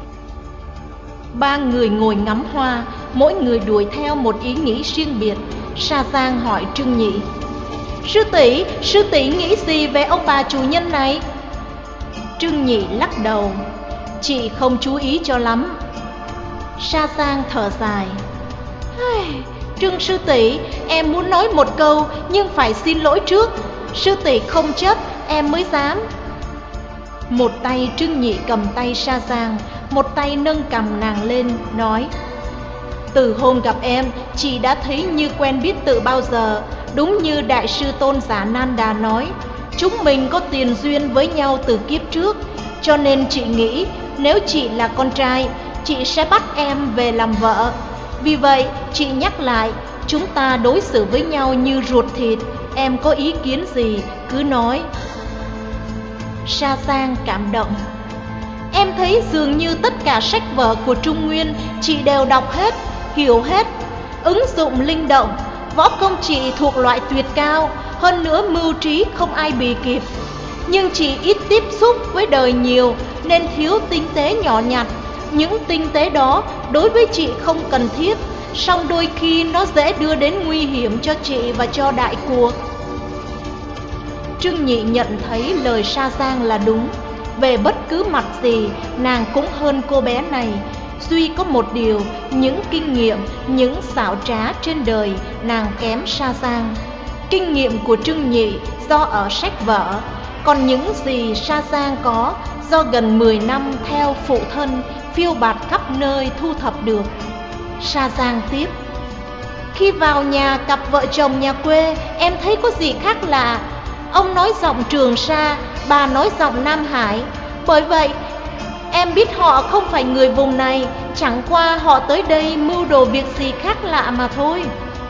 Speaker 1: Ba người ngồi ngắm hoa, mỗi người đuổi theo một ý nghĩ riêng biệt. Sa Giang hỏi Trưng Nhị: Sư tỷ, sư tỷ nghĩ gì về ông bà chủ nhân này? Trưng Nhị lắc đầu: Chị không chú ý cho lắm. Sa Giang thở dài: Trưng sư tỷ, em muốn nói một câu nhưng phải xin lỗi trước. Sư tỷ không chấp, em mới dám. Một tay Trưng Nhị cầm tay Sa Giang, một tay nâng cằm nàng lên, nói: Từ hôm gặp em, chị đã thấy như quen biết từ bao giờ. Đúng như Đại sư Tôn Giả Nan Đà nói, chúng mình có tiền duyên với nhau từ kiếp trước. Cho nên chị nghĩ nếu chị là con trai, chị sẽ bắt em về làm vợ. Vì vậy chị nhắc lại, chúng ta đối xử với nhau như ruột thịt. em có ý kiến gì cứ nói. Sa Sang cảm động. Em thấy dường như tất cả sách vở của Trung Nguyên chị đều đọc hết, hiểu hết. Ứng dụng linh động, võ công chị thuộc loại tuyệt cao, hơn nữa mưu trí không ai bì kịp. Nhưng chị ít tiếp xúc với đời nhiều nên thiếu tinh tế nhỏ nhặt. Những tinh tế đó đối với chị không cần thiết, song đôi khi nó dễ đưa đến nguy hiểm cho chị và cho đại cuộc. Trương Nhị nhận thấy lời Sa Sang là đúng. Về bất cứ mặt gì, nàng cũng hơn cô bé này. Duy có một điều, những kinh nghiệm, những xảo trá trên đời nàng kém Sa Sang. Kinh nghiệm của Trương Nhị do ở sách vở, còn những gì Sa Sang có do gần mười năm theo phụ thân phiêu bạt khắp nơi thu thập được. Sa Sang tiếp: khi vào nhà cặp vợ chồng nhà quê, em thấy có gì khác lạ. Ông nói giọng Trường Sa, bà nói giọng Nam Hải. Bởi vậy em biết họ không phải người vùng này, chẳng qua họ tới đây mưu đồ việc gì khác lạ mà thôi.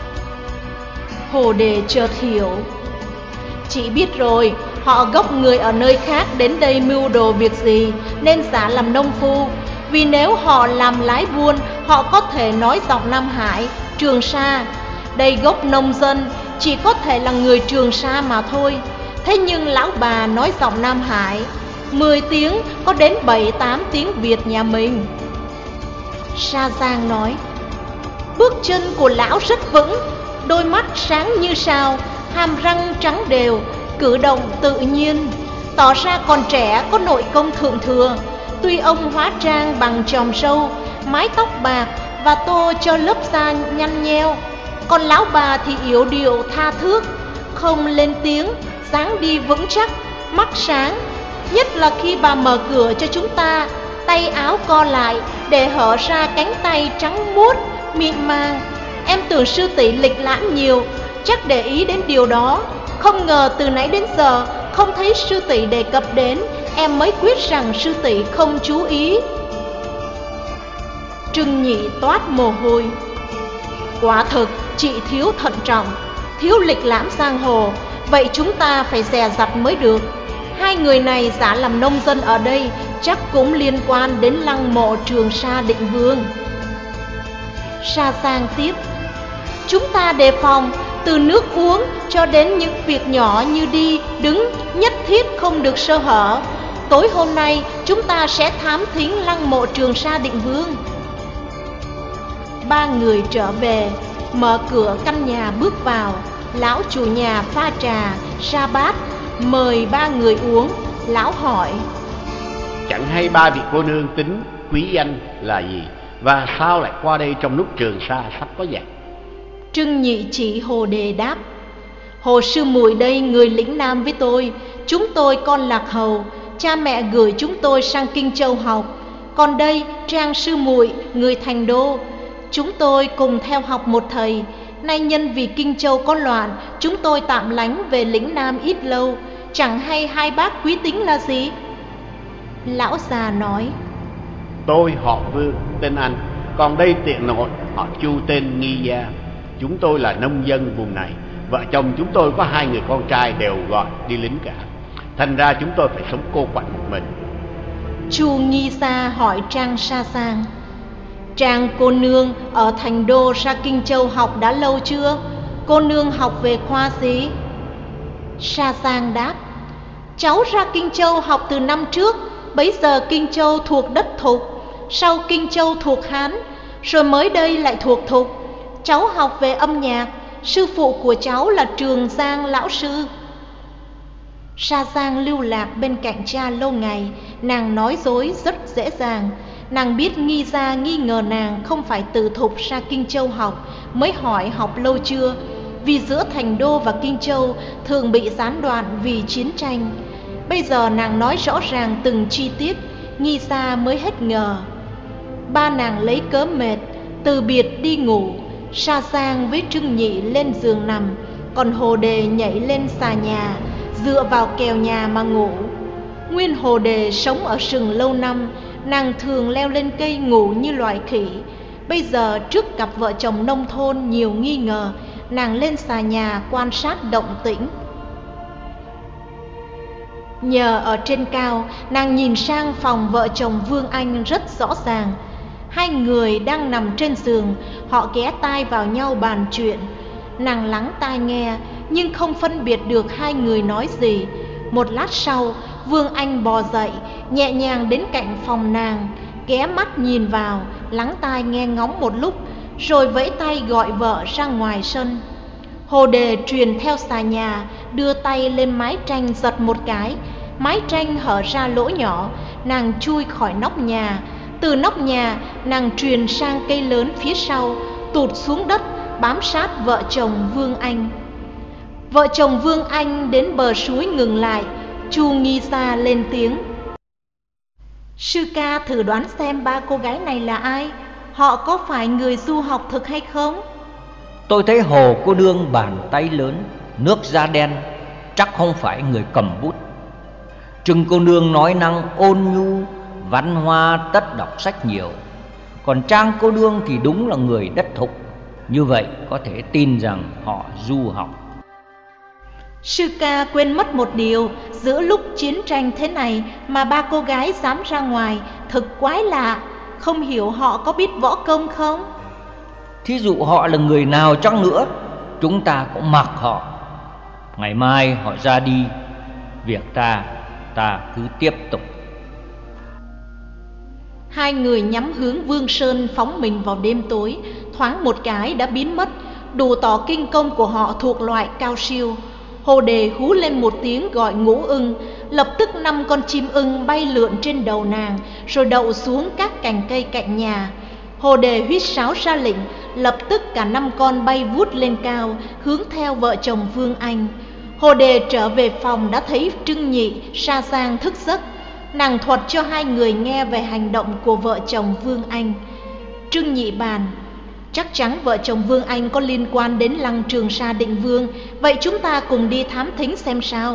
Speaker 1: Hồ Đề chợt hiểu. Chị biết rồi, họ gốc người ở nơi khác đến đây mưu đồ việc gì nên giả làm nông phu. Vì nếu họ làm lái buôn, họ có thể nói giọng Nam Hải, Trường Sa. Đây gốc nông dân, chỉ có thể là người Trường Sa mà thôi. Thế nhưng lão bà nói giọng Nam Hải, mười tiếng có đến bảy tám tiếng Việt nhà mình. Sa Giang nói: bước chân của lão rất vững, đôi mắt sáng như sao, hàm răng trắng đều, cử động tự nhiên, tỏ ra còn trẻ, có nội công thượng thừa. Tuy ông hóa trang bằng chòm râu, mái tóc bạc và tô cho lớp da nhăn nheo, còn lão bà thì yếu điệu tha thước, không lên tiếng, dáng đi vững chắc, mắt sáng. Nhất là khi bà mở cửa cho chúng ta, tay áo co lại để hở ra cánh tay trắng muốt, mịn màng. Em tưởng sư tỷ lịch lãm nhiều, chắc để ý đến điều đó. Không ngờ từ nãy đến giờ không thấy sư tỷ đề cập đến, em mới quyết rằng sư tỷ không chú ý. Trương Nhị toát mồ hôi. Quả thực chị thiếu thận trọng, thiếu lịch lãm giang hồ. Vậy chúng ta phải dè dặt mới được. Hai người này giả làm nông dân ở đây chắc cũng liên quan đến lăng mộ Trường Sa Định Vương. Sa Sang tiếp: chúng ta đề phòng, từ nước uống cho đến những việc nhỏ như đi, đứng, nhất thiết không được sơ hở. Tối hôm nay chúng ta sẽ thám thính lăng mộ Trường Sa Định Vương. Ba người trở về, mở cửa căn nhà bước vào. Lão chủ nhà pha trà, sa bát, mời ba người uống. Lão hỏi:
Speaker 2: chẳng hay ba vị cô nương tính quý danh là gì, và sao lại qua đây trong lúc Trường Sa sắp có giặc?
Speaker 1: Trương Nhị chỉ Hồ Đề đáp: Hồ sư muội đây người lĩnh Nam với tôi. Chúng tôi con lạc hầu, cha mẹ gửi chúng tôi sang Kinh Châu học. Còn đây Trang sư muội người Thành Đô. Chúng tôi cùng theo học một thầy. Nay nhân vì Kinh Châu có loạn, chúng tôi tạm lánh về lĩnh Nam ít lâu. Chẳng hay hai bác quý tính là gì? Lão già nói:
Speaker 2: tôi họ Vương, tên Anh. Còn đây tiện nội, họ Chu, tên Nghi Gia. Chúng tôi là nông dân vùng này. Vợ chồng chúng tôi có hai người con trai đều gọi đi lính cả. Thành ra chúng tôi phải sống cô quạnh một mình.
Speaker 1: Chu Nghi Gia hỏi Trang Sa Sang: Trang cô nương ở Thành Đô ra Kinh Châu học đã lâu chưa? Cô nương học về khoa gì? Sa Sang đáp: cháu ra Kinh Châu học từ năm trước. Bấy giờ Kinh Châu thuộc đất Thục, sau Kinh Châu thuộc Hán, rồi mới đây lại thuộc Thục. Cháu học về âm nhạc, sư phụ của cháu là Trường Giang lão sư. Sa Giang lưu lạc bên cạnh cha lâu ngày, nàng nói dối rất dễ dàng. Nàng biết Nghi Gia nghi ngờ nàng không phải từ Thục ra Kinh Châu học, mới hỏi học lâu chưa. Vì giữa Thành Đô và Kinh Châu thường bị gián đoạn vì chiến tranh. Bây giờ nàng nói rõ ràng từng chi tiết, Nghi Gia mới hết ngờ. Ba nàng lấy cớ mệt, từ biệt đi ngủ. Sa Giang với Trương Nhị lên giường nằm, còn Hồ Đề nhảy lên xà nhà, dựa vào kèo nhà mà ngủ. Nguyên Hồ Đề sống ở rừng lâu năm, nàng thường leo lên cây ngủ như loài khỉ. Bây giờ trước cặp vợ chồng nông thôn nhiều nghi ngờ, nàng lên xà nhà quan sát động tĩnh. Nhờ ở trên cao, nàng nhìn sang phòng vợ chồng Vương Anh rất rõ ràng. Hai người đang nằm trên giường, họ ghé tai vào nhau bàn chuyện. Nàng lắng tai nghe, nhưng không phân biệt được hai người nói gì. Một lát sau, Vương Anh bò dậy, nhẹ nhàng đến cạnh phòng nàng, ghé mắt nhìn vào, lắng tai nghe ngóng một lúc, rồi vẫy tay gọi vợ ra ngoài sân. Hồ Đề truyền theo xà nhà, đưa tay lên mái tranh giật một cái. Mái tranh hở ra lỗ nhỏ, nàng chui khỏi nóc nhà. Từ nóc nhà, nàng truyền sang cây lớn phía sau, tụt xuống đất, bám sát vợ chồng Vương Anh. Vợ chồng Vương Anh đến bờ suối ngừng lại. Chu Nghi Sa lên tiếng: Sư ca thử đoán xem ba cô gái này là ai? Họ có phải người du học thực hay không?
Speaker 3: Tôi thấy Hồ cô nương bàn tay lớn, nước da đen, chắc không phải người cầm bút. Trưng cô nương nói năng ôn nhu, văn hoa, tất đọc sách nhiều. Còn Trang cô nương thì đúng là người đất thục. Như vậy có thể tin rằng họ du học.
Speaker 1: Sư ca quên mất một điều, giữa lúc chiến tranh thế này mà ba cô gái dám ra ngoài, thực quái lạ. Không hiểu họ có biết võ công không?
Speaker 3: Thí dụ họ là người nào chăng nữa, chúng ta cũng mặc họ. Ngày mai họ ra đi, việc ta, ta cứ tiếp tục.
Speaker 1: Hai người nhắm hướng Vương Sơn phóng mình vào đêm tối. Thoáng một cái đã biến mất, đủ tỏ kinh công của họ thuộc loại cao siêu. Hồ Đề hú lên một tiếng gọi Ngũ Ưng. Lập tức năm con chim ưng bay lượn trên đầu nàng, rồi đậu xuống các cành cây cạnh nhà. Hồ Đề huýt sáo ra lệnh, lập tức cả năm con bay vút lên cao, hướng theo vợ chồng Vương Anh. Hồ Đề trở về phòng đã thấy Trưng Nhị, Sa Giang thức giấc. Nàng thuật cho hai người nghe về hành động của vợ chồng Vương Anh. Trưng Nhị bàn: Chắc chắn vợ chồng Vương Anh có liên quan đến lăng Trường Sa Định Vương, vậy chúng ta cùng đi thám thính xem sao.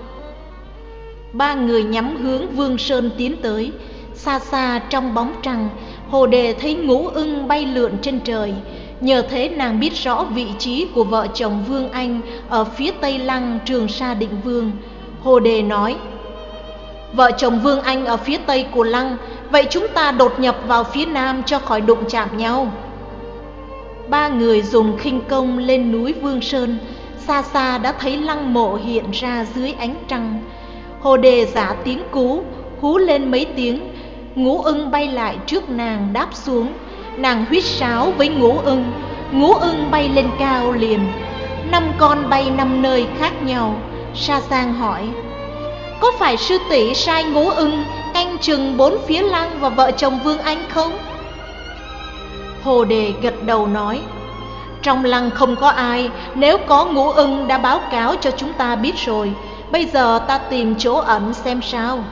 Speaker 1: Ba người nhắm hướng Vương Sơn tiến tới. Xa xa trong bóng trăng, Hồ Đề thấy Ngũ Ưng bay lượn trên trời. Nhờ thế nàng biết rõ vị trí của vợ chồng Vương Anh ở phía tây lăng Trường Sa Định Vương. Hồ Đề nói: Vợ chồng Vương Anh ở phía tây của lăng, vậy chúng ta đột nhập vào phía nam cho khỏi đụng chạm nhau. Ba người dùng khinh công lên núi Vương Sơn. Xa xa đã thấy lăng mộ hiện ra dưới ánh trăng. Hồ Đề giả tiếng cú, hú lên mấy tiếng. Ngũ Ưng bay lại trước nàng đáp xuống. Nàng huýt sáo với Ngũ Ưng. Ngũ Ưng bay lên cao liền. Năm con bay năm nơi khác nhau. Sa Giang hỏi: Có phải sư tỷ sai Ngũ Ưng canh chừng bốn phía lăng và vợ chồng Vương Anh không? Hồ Đề gật đầu nói: Trong lăng không có ai, nếu có Ngũ Ưng đã báo cáo cho chúng ta biết rồi. Bây giờ ta tìm chỗ ẩn xem sao.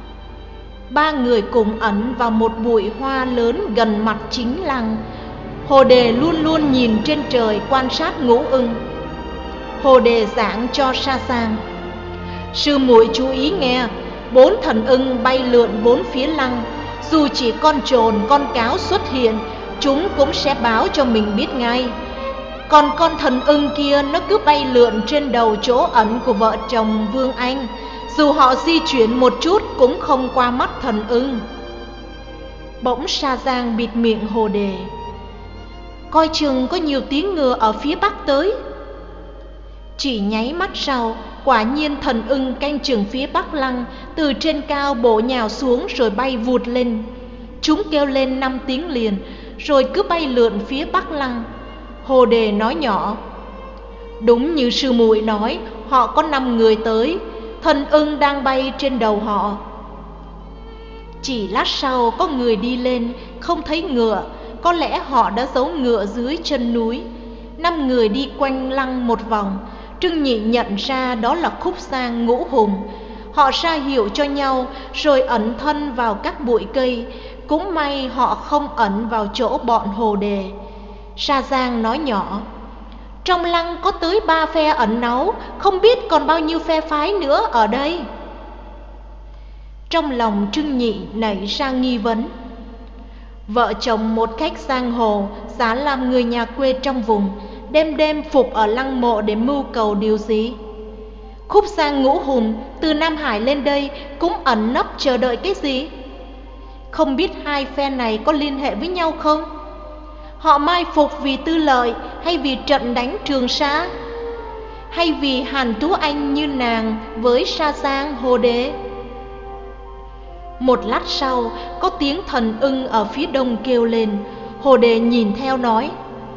Speaker 1: Ba người cùng ẩn vào một bụi hoa lớn gần mặt chính lăng. Hồ Đề luôn luôn nhìn trên trời quan sát Ngũ Ưng. Hồ Đề giảng cho Sa Giang: Sư muội chú ý nghe, bốn thần ưng bay lượn bốn phía lăng. Dù chỉ con trồn, con cáo xuất hiện, chúng cũng sẽ báo cho mình biết ngay. Còn con thần ưng kia nó cứ bay lượn trên đầu chỗ ẩn của vợ chồng Vương Anh. Dù họ di chuyển một chút cũng không qua mắt thần ưng. Bỗng Sa Giang bịt miệng Hồ Đề: Coi chừng có nhiều tiếng ngựa ở phía bắc tới. Chỉ nháy mắt sau, quả nhiên thần ưng canh chừng phía bắc lăng từ trên cao bổ nhào xuống rồi bay vụt lên. Chúng kêu lên năm tiếng liền, rồi cứ bay lượn phía bắc lăng. Hồ Đề nói nhỏ: Đúng như sư muội nói, họ có năm người tới. Thần ưng đang bay trên đầu họ. Chỉ lát sau có người đi lên, không thấy ngựa. Có lẽ họ đã giấu ngựa dưới chân núi. Năm người đi quanh lăng một vòng. Trưng Nhị nhận ra đó là Khúc Giang, Ngũ Hùng. Họ ra hiệu cho nhau rồi ẩn thân vào các bụi cây. Cũng may họ không ẩn vào chỗ bọn Hồ Đề. Sa Giang nói nhỏ: Trong lăng có tới ba phe ẩn náu, không biết còn bao nhiêu phe phái nữa ở đây. Trong lòng Trưng Nhị nảy ra nghi vấn. Vợ chồng một khách giang hồ, giá làm người nhà quê trong vùng, đêm đêm phục ở lăng mộ để mưu cầu điều gì? Khúc Giang Ngũ Hùng từ Nam Hải lên đây cũng ẩn nấp chờ đợi cái gì? Không biết hai phe này có liên hệ với nhau không? Họ mai phục vì tư lợi hay vì trận đánh Trường Sa? Hay vì Hàn Tú Anh như nàng với Sa Giang Hồ Đế? Một lát sau, có tiếng thần ưng ở phía đông kêu lên. Hồ Đề nhìn theo nói: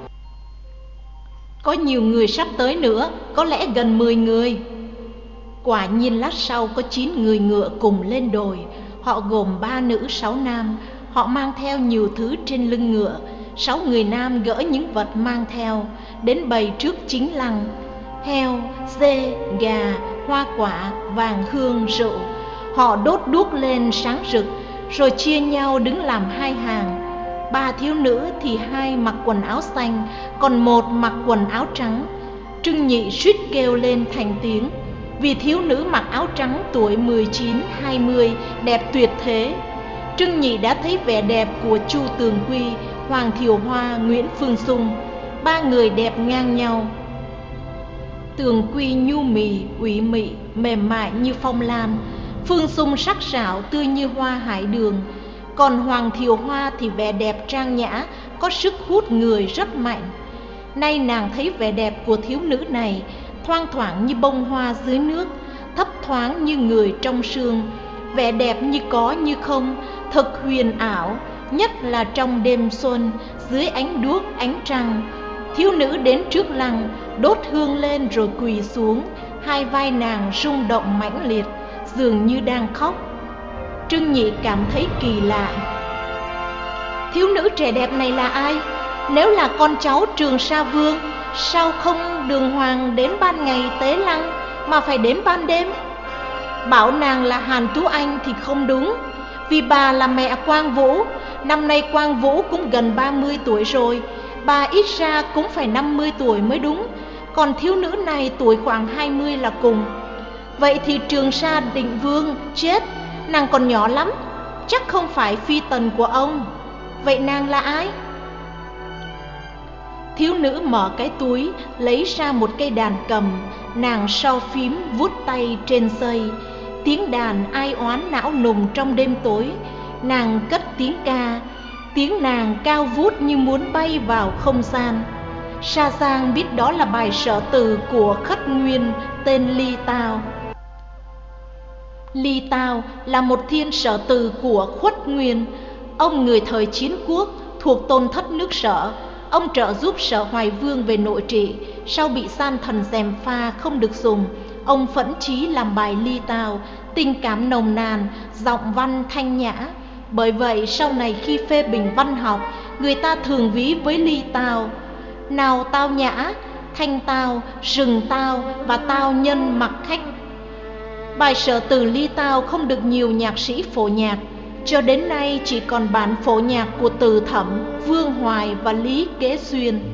Speaker 1: có nhiều người sắp tới nữa, có lẽ gần mười người. Quả nhiên lát sau có chín người ngựa cùng lên đồi. Họ gồm ba nữ sáu nam. Họ mang theo nhiều thứ trên lưng ngựa. Sáu người nam gỡ những vật mang theo đến bày trước chính lăng: heo, dê, gà, hoa quả, vàng hương, rượu. Họ đốt đuốc lên sáng rực, rồi chia nhau đứng làm hai hàng. Ba thiếu nữ thì hai mặc quần áo xanh, còn một mặc quần áo trắng. Trưng Nhị suýt kêu lên thành tiếng, vì thiếu nữ mặc áo trắng tuổi mười chín hai mươi đẹp tuyệt thế. Trưng Nhị đã thấy vẻ đẹp của Chu Tường Quy, Hoàng Thiều Hoa, Nguyễn Phương Sung. Ba người đẹp ngang nhau. Tường Quy nhu mì, ủy mị, mềm mại như phong lan. Phương Sung sắc sảo tươi như hoa hải đường. Còn Hoàng Thiều Hoa thì vẻ đẹp trang nhã, có sức hút người rất mạnh. Nay nàng thấy vẻ đẹp của thiếu nữ này thoang thoảng như bông hoa dưới nước, thấp thoáng như người trong sương. Vẻ đẹp như có như không, thật huyền ảo, nhất là trong đêm xuân, dưới ánh đuốc ánh trăng. Thiếu nữ đến trước lăng, đốt hương lên rồi quỳ xuống. Hai vai nàng rung động mãnh liệt, dường như đang khóc. Trưng Nhị cảm thấy kỳ lạ. Thiếu nữ trẻ đẹp này là ai? Nếu là con cháu Trường Sa Vương, sao không đường hoàng đến ban ngày tế lăng, mà phải đến ban đêm? Bảo nàng là Hàn Tú Anh thì không đúng, vì bà là mẹ Quang Vũ. Năm nay Quang Vũ cũng gần ba mươi tuổi rồi, bà ít ra cũng phải năm mươi tuổi mới đúng. Còn thiếu nữ này tuổi khoảng hai mươi là cùng. Vậy thì Trường Sa Định Vương chết, nàng còn nhỏ lắm, chắc không phải phi tần của ông. Vậy nàng là ai? Thiếu nữ mở cái túi, lấy ra một cây đàn cầm. Nàng so phím vuốt tay trên dây. Tiếng đàn ai oán não nùng trong đêm tối. Nàng cất tiếng ca. Tiếng nàng cao vút như muốn bay vào không gian. Sa Giang biết đó là bài sở từ của Khất Nguyên tên Ly Tao. Ly Tao là một thiên sở từ của Khuất Nguyên. Ông người thời chiến quốc, thuộc tôn thất nước Sở. Ông trợ giúp Sở Hoài Vương về nội trị. Sau bị san thần gièm pha không được dùng, ông phẫn chí làm bài Ly Tao, tình cảm nồng nàn, giọng văn thanh nhã. Bởi vậy sau này khi phê bình văn học, người ta thường ví với Ly Tao: nào tao nhã, thanh tao, rừng tao và tao nhân mặc khách. Bài sở từ Ly Tao không được nhiều nhạc sĩ phổ nhạc. Cho đến nay chỉ còn bản phổ nhạc của Từ Thẩm, Vương Hoài và Lý Kế Xuyên.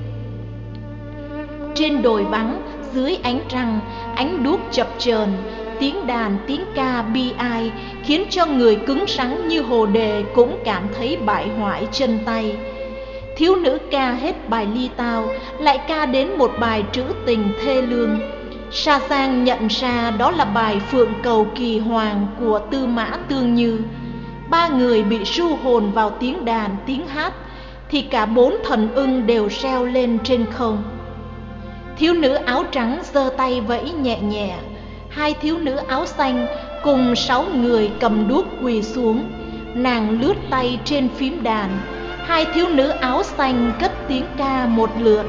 Speaker 1: Trên đồi vắng, dưới ánh trăng, ánh đuốc chập chờn, tiếng đàn tiếng ca bi ai khiến cho người cứng rắn như Hồ Đề cũng cảm thấy bại hoại chân tay. Thiếu nữ ca hết bài Ly Tao, lại ca đến một bài trữ tình thê lương. Sa Giang nhận ra đó là bài Phượng Cầu Kỳ Hoàng của Tư Mã Tương Như. Ba người bị ru hồn vào tiếng đàn tiếng hát, thì cả bốn thần ưng đều reo lên trên không. Thiếu nữ áo trắng giơ tay vẫy nhẹ nhẹ. Hai thiếu nữ áo xanh cùng sáu người cầm đuốc quỳ xuống. Nàng lướt tay trên phím đàn. Hai thiếu nữ áo xanh cất tiếng ca một lượt: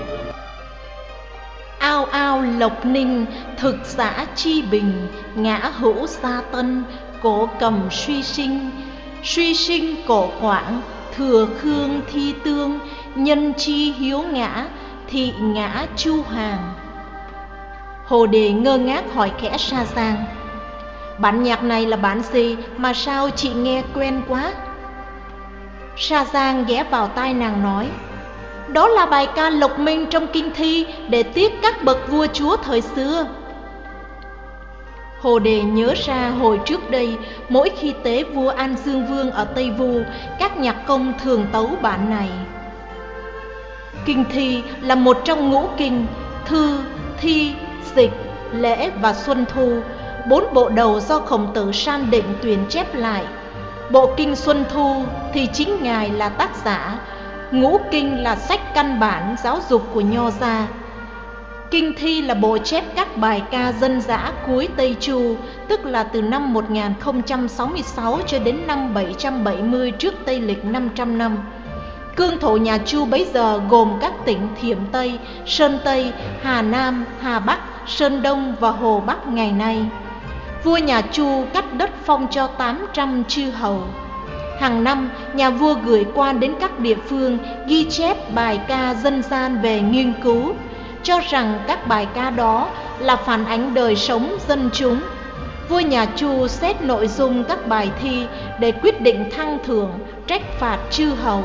Speaker 1: ao ao Lộc Ninh, thực xã Chi Bình, ngã hữu Gia Tân, cổ cầm suy sinh. Suy sinh cổ quảng, thừa khương thi tương, nhân chi hiếu ngã, thị ngã chu hàng. Hồ Đề ngơ ngác hỏi khẽ Sa Giang: bản nhạc này là bản gì mà sao chị nghe quen quá? Sa Giang ghé vào tai nàng nói: đó là bài ca Lộc Minh trong kinh thi để tiếc các bậc vua chúa thời xưa. Hồ Đề nhớ ra hồi trước đây, mỗi khi tế vua An Dương Vương ở Tây Vu, các nhạc công thường tấu bản này. Kinh thi là một trong ngũ kinh: thư, thi, dịch, lễ và xuân thu, bốn bộ đầu do Khổng Tử San Định tuyển chép lại. Bộ kinh Xuân Thu thì chính Ngài là tác giả. Ngũ kinh là sách căn bản giáo dục của Nho gia. Kinh thi là bộ chép các bài ca dân dã cuối Tây Chu, tức là từ năm một nghìn không trăm sáu mươi sáu cho đến năm bảy trăm bảy mươi trước Tây lịch năm trăm năm. Cương thổ nhà Chu bấy giờ gồm các tỉnh Thiểm Tây, Sơn Tây, Hà Nam, Hà Bắc, Sơn Đông và Hồ Bắc ngày nay. Vua nhà Chu cắt đất phong cho tám trăm chư hầu. Hàng năm, nhà vua gửi quan đến các địa phương ghi chép bài ca dân gian về nghiên cứu, cho rằng các bài ca đó là phản ánh đời sống dân chúng. Vua nhà Chu xét nội dung các bài thi để quyết định thăng thưởng, trách phạt chư hầu.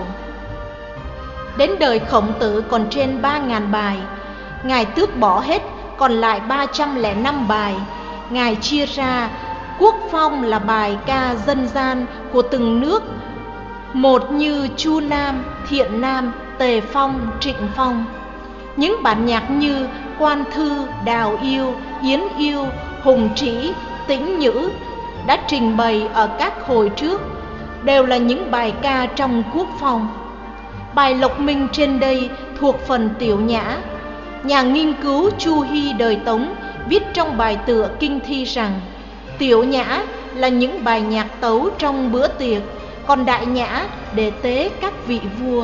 Speaker 1: Đến đời Khổng Tử còn trên ba nghìn bài. Ngài tước bỏ hết, còn lại ba trăm lẻ năm bài. Ngài chia ra quốc phong là bài ca dân gian của từng nước, một như Chu Nam, Thiện Nam, Tề Phong, Trịnh Phong. Những bản nhạc như Quan Thư, Đào Yêu, Yến Yêu, Hùng Trĩ, Tĩnh Nhữ đã trình bày ở các hồi trước, đều là những bài ca trong quốc phong. Bài Lộc Minh trên đây thuộc phần tiểu nhã. Nhà nghiên cứu Chu Hy đời Tống viết trong bài tựa kinh thi rằng tiểu nhã là những bài nhạc tấu trong bữa tiệc, còn đại nhã để tế các vị vua.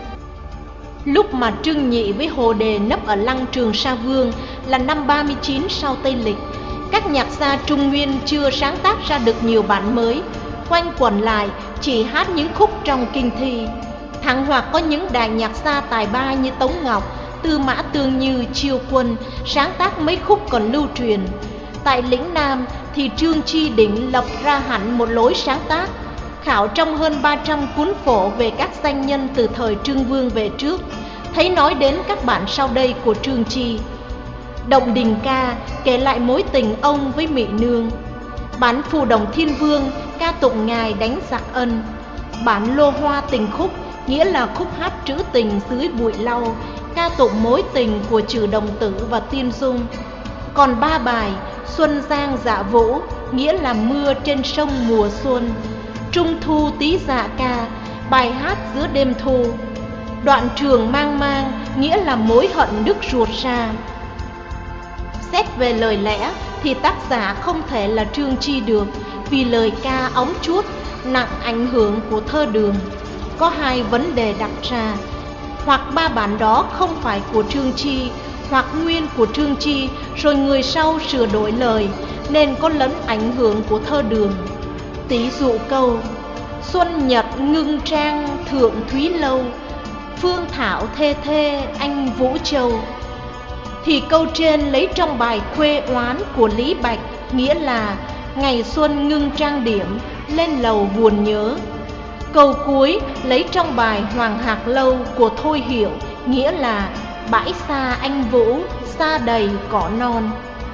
Speaker 1: Lúc mà Trương Nhị với Hồ Đề nấp ở lăng Trường Sa Vương là năm ba mươi chín sau Tây lịch, các nhạc gia Trung Nguyên chưa sáng tác ra được nhiều bản mới, quanh quẩn lại chỉ hát những khúc trong kinh thi. Thẳng hoặc có những đại nhạc gia tài ba như Tống Ngọc, Tư Mã Tương Như, Chiêu Quân sáng tác mấy khúc còn lưu truyền. Tại lĩnh Nam thì Trương Chi Đỉnh lập ra hẳn một lối sáng tác, khảo trong hơn ba trăm cuốn phổ về các danh nhân từ thời Trương Vương về trước, thấy nói đến các bản sau đây của Trương Chi. Động Đình Ca kể lại mối tình ông với Mỹ Nương. Bản Phù Đồng Thiên Vương ca tụng ngài đánh giặc ân. Bản Lô Hoa Tình Khúc nghĩa là khúc hát trữ tình dưới bụi lau, ca tụng mối tình của Trừ Đồng Tử và Tiên Dung. Còn ba bài Xuân Giang Dạ Vũ nghĩa là mưa trên sông mùa xuân, Trung Thu Tý Dạ Ca, bài hát giữa đêm thu, Đoạn Trường Mang Mang nghĩa là mối hận đứt ruột ra. Xét về lời lẽ thì tác giả không thể là Trương Chi được, vì lời ca óng chuốt, nặng ảnh hưởng của thơ Đường. Có hai vấn đề đặt ra: hoặc ba bản đó không phải của Trương Chi, hoặc nguyên của Trương Chi rồi người sau sửa đổi lời, nên có lẫn ảnh hưởng của thơ Đường. Tỷ dụ câu Xuân Nhật ngưng trang thượng Thúy Lâu, Phương Thảo thê thê anh Vũ Châu, thì câu trên lấy trong bài Khuê Oán của Lý Bạch nghĩa là ngày xuân ngưng trang điểm, lên lầu buồn nhớ. Câu cuối lấy trong bài Hoàng Hạc Lâu của Thôi Hiểu nghĩa là bãi xa anh Vũ, xa đầy cỏ non.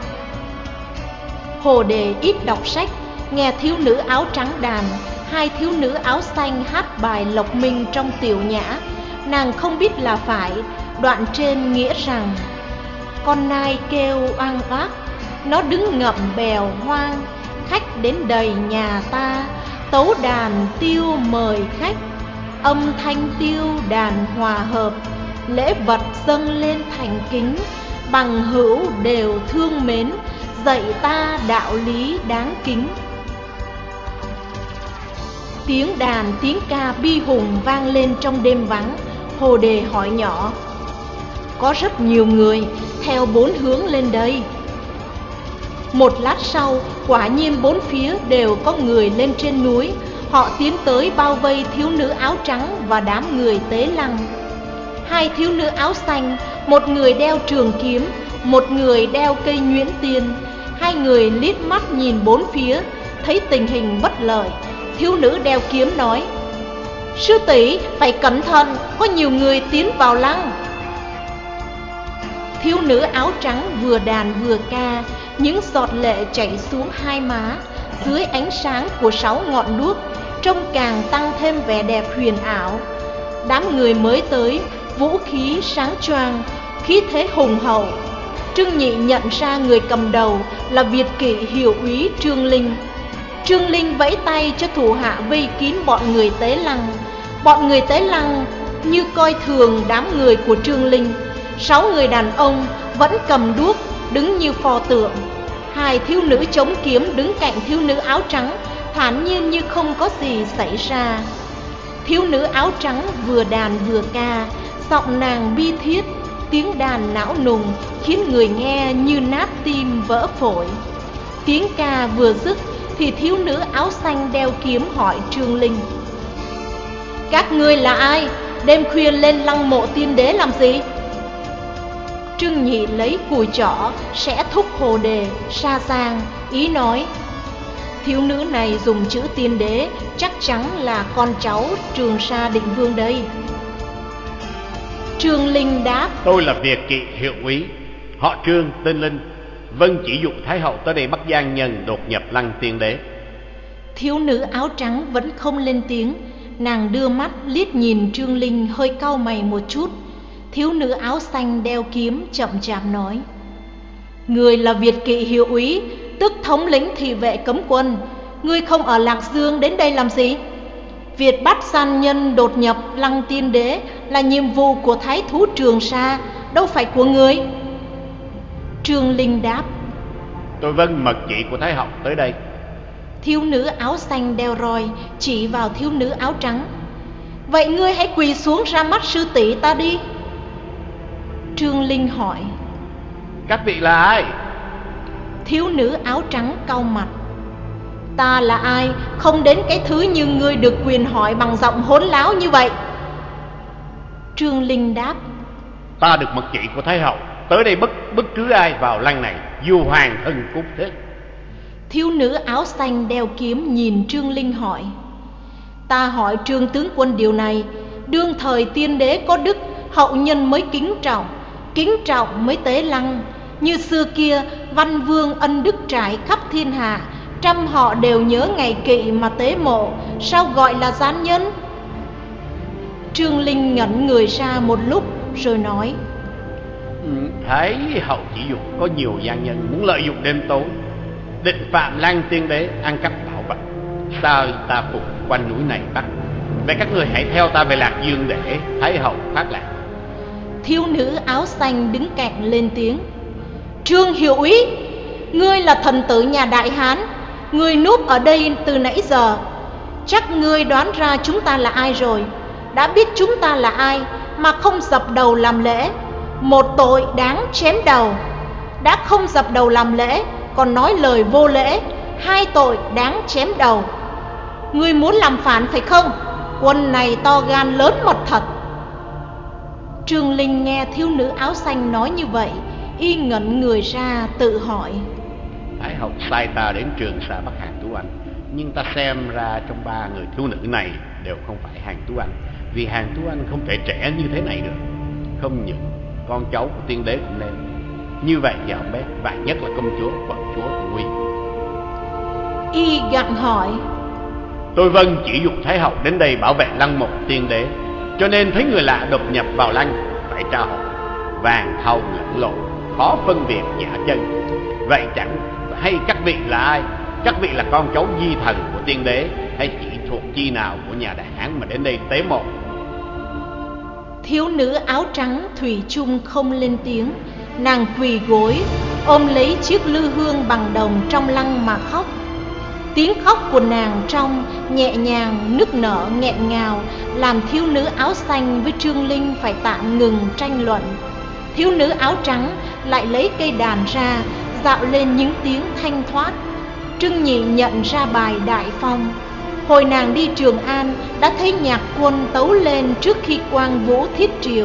Speaker 1: Hồ Đề ít đọc sách, nghe thiếu nữ áo trắng đàn, hai thiếu nữ áo xanh hát bài Lộc Minh trong tiểu nhã. Nàng không biết là phải. Đoạn trên nghĩa rằng con nai kêu oang oác, nó đứng ngậm bèo hoang, khách đến đầy nhà ta, tấu đàn tiêu mời khách, âm thanh tiêu đàn hòa hợp, lễ vật dâng lên thành kính, bằng hữu đều thương mến, dạy ta đạo lý đáng kính. Tiếng đàn tiếng ca bi hùng vang lên trong đêm vắng. Hồ Đề hỏi nhỏ: có rất nhiều người theo bốn hướng lên đây. Một lát sau, quả nhiên bốn phía đều có người lên trên núi. Họ tiến tới bao vây thiếu nữ áo trắng và đám người tế lăng. Hai thiếu nữ áo xanh, một người đeo trường kiếm, một người đeo cây nhuyễn tiên. Hai người liếc mắt nhìn bốn phía, thấy tình hình bất lợi. Thiếu nữ đeo kiếm nói: sư tỷ phải cẩn thận, có nhiều người tiến vào lăng. Thiếu nữ áo trắng vừa đàn vừa ca, những giọt lệ chảy xuống hai má. Dưới ánh sáng của sáu ngọn đuốc, trông càng tăng thêm vẻ đẹp huyền ảo. Đám người mới tới vũ khí sáng choang, khí thế hùng hậu. Trương Nhị nhận ra người cầm đầu là Việt kỵ hiệu úy Trương Linh. Trương Linh vẫy tay cho thủ hạ vây kín bọn người Tế Lăng. Bọn người Tế Lăng như coi thường đám người của Trương Linh. Sáu người đàn ông vẫn cầm đuốc đứng như pho tượng. Hai thiếu nữ chống kiếm đứng cạnh thiếu nữ áo trắng, thản nhiên như không có gì xảy ra. Thiếu nữ áo trắng vừa đàn vừa ca, giọng nàng bi thiết, tiếng đàn não nùng khiến người nghe như nát tim vỡ phổi. Tiếng ca vừa dứt thì thiếu nữ áo xanh đeo kiếm hỏi Trương Linh: các ngươi là ai? Đêm khuya lên lăng mộ tiên đế làm gì? Trương Nhị lấy cùi trỏ sẽ thúc hồ đề sa giang, ý nói: thiếu nữ này dùng chữ tiên đế, chắc chắn là con cháu Trường Sa Định Vương đây. Trương Linh đáp:
Speaker 2: tôi là Việt kỵ hiệu úy, họ Trương tên Linh, vâng chỉ dụ Thái hậu tới đây bắt gian nhân đột nhập lăng tiên đế.
Speaker 1: Thiếu nữ áo trắng vẫn không lên tiếng. Nàng đưa mắt liếc nhìn Trương Linh, hơi cau mày một chút. Thiếu nữ áo xanh đeo kiếm chậm chạp nói: người là Việt kỵ hiệu úy, tức thống lĩnh thị vệ cấm quân. Ngươi không ở Lạc Dương đến đây làm gì? Việc bắt gian nhân đột nhập lăng tiên đế là nhiệm vụ của thái thú Trường Sa, đâu phải của ngươi. Trương Linh đáp:
Speaker 2: tôi vâng mật chỉ của Thái hậu tới đây.
Speaker 1: Thiếu nữ áo xanh đeo roi chỉ vào thiếu nữ áo trắng: vậy ngươi hãy quỳ xuống ra mắt sư tỷ ta đi. Trương Linh hỏi:
Speaker 2: các vị là ai?
Speaker 1: Thiếu nữ áo trắng cau mặt: ta là ai, không đến cái thứ như ngươi được quyền hỏi bằng giọng hỗn láo như vậy. Trương Linh đáp:
Speaker 2: ta được mật chỉ của Thái hậu tới đây bất bất cứ ai vào lăng này, dù hoàng thân cũng thế.
Speaker 1: Thiếu nữ áo xanh đeo kiếm nhìn Trương Linh hỏi: ta hỏi Trương tướng quân điều này, đương thời tiên đế có đức, hậu nhân mới kính trọng, kính trọng mới tế lăng. Như xưa kia văn vương ân đức trải khắp thiên hạ, trăm họ đều nhớ ngày kỵ mà tế mộ, sao gọi là gián nhân? Trương Linh ngẩn người ra một lúc rồi nói:
Speaker 2: Thái hậu chỉ dụ có nhiều gian nhân muốn lợi dụng đêm tối, định phạm lăng tiên đế, ăn cắp bảo vật. Sao ta phục quanh núi này bắt? Vậy các người hãy theo ta về Lạc Dương để Thái hậu phát lạc.
Speaker 1: Thiếu nữ áo xanh đứng cạnh lên tiếng: Trương hiệu úy, ngươi là thần tử nhà Đại Hán, ngươi núp ở đây từ nãy giờ. Chắc ngươi đoán ra chúng ta là ai rồi. Đã biết chúng ta là ai mà không dập đầu làm lễ, một tội đáng chém đầu. Đã không dập đầu làm lễ còn nói lời vô lễ, hai tội đáng chém đầu. Ngươi muốn làm phản phải không? Quân này to gan lớn mật thật. Trương Linh nghe thiếu nữ áo xanh nói như vậy, y ngẩn người ra tự hỏi:
Speaker 2: Thái hậu sai ta đến Trường Sa bắt Hàn Tú Anh, nhưng ta xem ra trong ba người thiếu nữ này đều không phải Hàn Tú Anh, vì Hàn Tú Anh không thể trẻ như thế này được. Không những con cháu của tiên đế cũng nên như vậy thì không biết, và nhất là công chúa quận chúa của Nguy.
Speaker 1: Y gặng hỏi:
Speaker 2: Tôi vâng chỉ dụ Thái hậu đến đây bảo vệ lăng mộ tiên đế, cho nên thấy người lạ đột nhập vào lăng phải tra hỏi. Vàng thau lẫn lộn, khó phân biệt giả chân. Vậy chẳng hay các vị là ai? Các vị là con cháu di thần của tiên đế, hay chỉ thuộc chi nào của nhà Đại Hán mà đến đây tế mộ?
Speaker 1: Thiếu nữ áo trắng thủy chung không lên tiếng. Nàng quỳ gối ôm lấy chiếc lư hương bằng đồng trong lăng mà khóc. Tiếng khóc của nàng trong nhẹ nhàng, nức nở nghẹn ngào, làm thiếu nữ áo xanh với Trương Linh phải tạm ngừng tranh luận. Thiếu nữ áo trắng lại lấy cây đàn ra, dạo lên những tiếng thanh thoát. Trương Nhị nhận ra bài Đại Phong. Hồi nàng đi Trường An đã thấy nhạc quân tấu lên trước khi quang vũ thiết triều.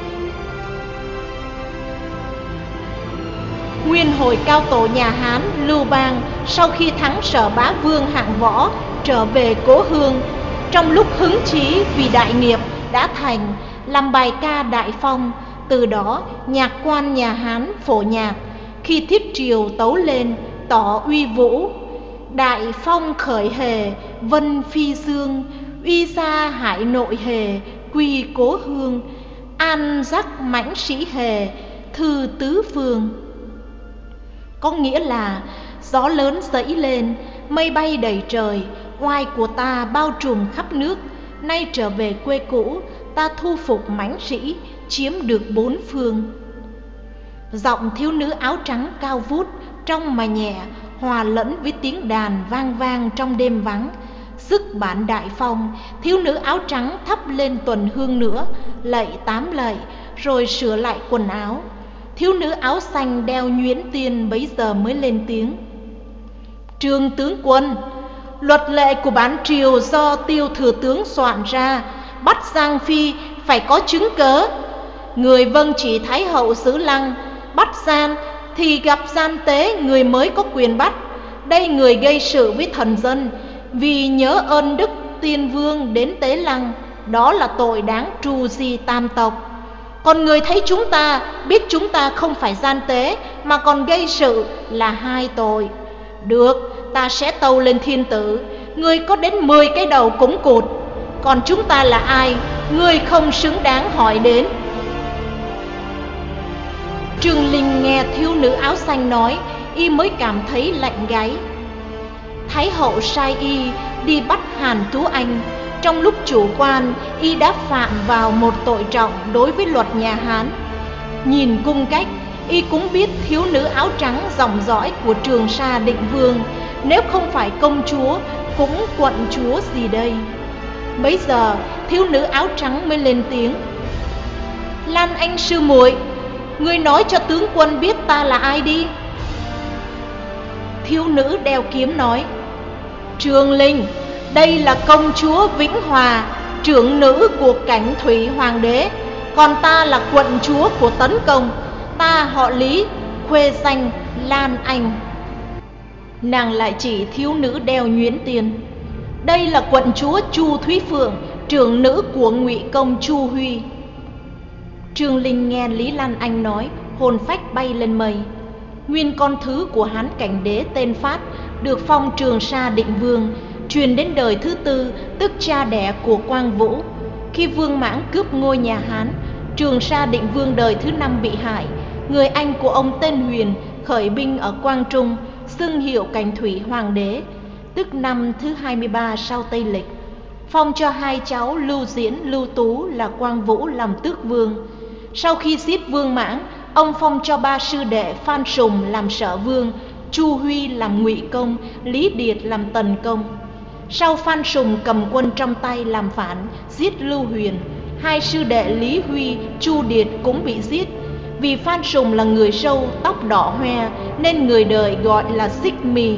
Speaker 1: Nguyên hồi cao tổ nhà Hán Lưu Bang sau khi thắng Sở Bá Vương hạng võ trở về cố hương, trong lúc hứng chí vì đại nghiệp đã thành, làm bài ca Đại Phong. Từ đó nhạc quan nhà Hán phổ nhạc, khi thiết triều tấu lên tỏ uy vũ. Đại phong khởi hề, vân phi dương, uy gia hải nội hề, quy cố hương. An giác mãnh sĩ hề, thư tứ phương. Có nghĩa là gió lớn dẫy lên, mây bay đầy trời, oai của ta bao trùm khắp nước. Nay trở về quê cũ, ta thu phục mãnh sĩ, chiếm được bốn phương. Giọng thiếu nữ áo trắng cao vút, trong mà nhẹ, hòa lẫn với tiếng đàn vang vang trong đêm vắng. Sức bản đại phong, thiếu nữ áo trắng thắp lên tuần hương nữa, lạy tám lạy, rồi sửa lại quần áo. Thiếu nữ áo xanh đeo nhuyễn tiên bấy giờ mới lên tiếng. Trương tướng quân, luật lệ của bản triều do Tiêu thừa tướng soạn ra, bắt Giang Phi phải có chứng cớ. Người vâng chỉ Thái hậu xứ Lăng, bắt gian thì gặp gian tế người mới có quyền bắt. Đây người gây sự với thần dân, vì nhớ ơn đức tiên vương đến tế Lăng, đó là tội đáng tru di tam tộc. Còn người thấy chúng ta, biết chúng ta không phải gian tế mà còn gây sự là hai tội. Được, ta sẽ tâu lên thiên tử, người có đến mười cái đầu cũng cụt. Còn chúng ta là ai, người không xứng đáng hỏi đến. Trương Linh nghe thiếu nữ áo xanh nói, y mới cảm thấy lạnh gáy. Thái hậu sai y đi bắt Hàn Tú Anh. Trong lúc chủ quan, y đã phạm vào một tội trọng đối với luật nhà Hán. Nhìn cung cách, y cũng biết thiếu nữ áo trắng dòng dõi của Trường Sa Định Vương, nếu không phải công chúa cũng quận chúa gì đây. Bấy giờ thiếu nữ áo trắng mới lên tiếng. Lan Anh sư muội, ngươi nói cho tướng quân biết ta là ai đi. Thiếu nữ đeo kiếm nói. Trương Linh, đây là công chúa Vĩnh Hòa, trưởng nữ của Cảnh Thủy Hoàng đế. Còn ta là quận chúa của Tấn Công. Ta họ Lý, khuê danh Lan Anh. Nàng lại chỉ thiếu nữ đeo nhuyễn tiền. Đây là quận chúa Chu Thúy Phượng, trưởng nữ của Ngụy công Chu Huy. Trương Linh nghe Lý Lan Anh nói, hồn phách bay lên mây. Nguyên con thứ của Hán Cảnh đế tên Phát, được phong Trường Sa Định Vương, truyền đến đời thứ tư, tức cha đẻ của Quang Vũ. Khi Vương Mãng cướp ngôi nhà Hán, Trường Sa Định Vương đời thứ năm bị hại. Người anh của ông tên Huyền khởi binh ở Quang Trung, xưng hiệu Cảnh Thủy Hoàng đế, tức năm thứ hai mươi ba sau Tây Lịch. Phong cho hai cháu Lưu Diễn, Lưu Tú là Quang Vũ làm tước vương. Sau khi giết Vương Mãng, ông phong cho ba sư đệ Phan Sùng làm Sở Vương, Chu Huy làm Ngụy công, Lý Điệt làm Tần công. Sau Phan Sùng cầm quân trong tay làm phản, giết Lưu Huyền, hai sư đệ Lý Huy, Chu Điệt cũng bị giết. Vì Phan Sùng là người râu tóc đỏ hoe nên người đời gọi là Xích Mi.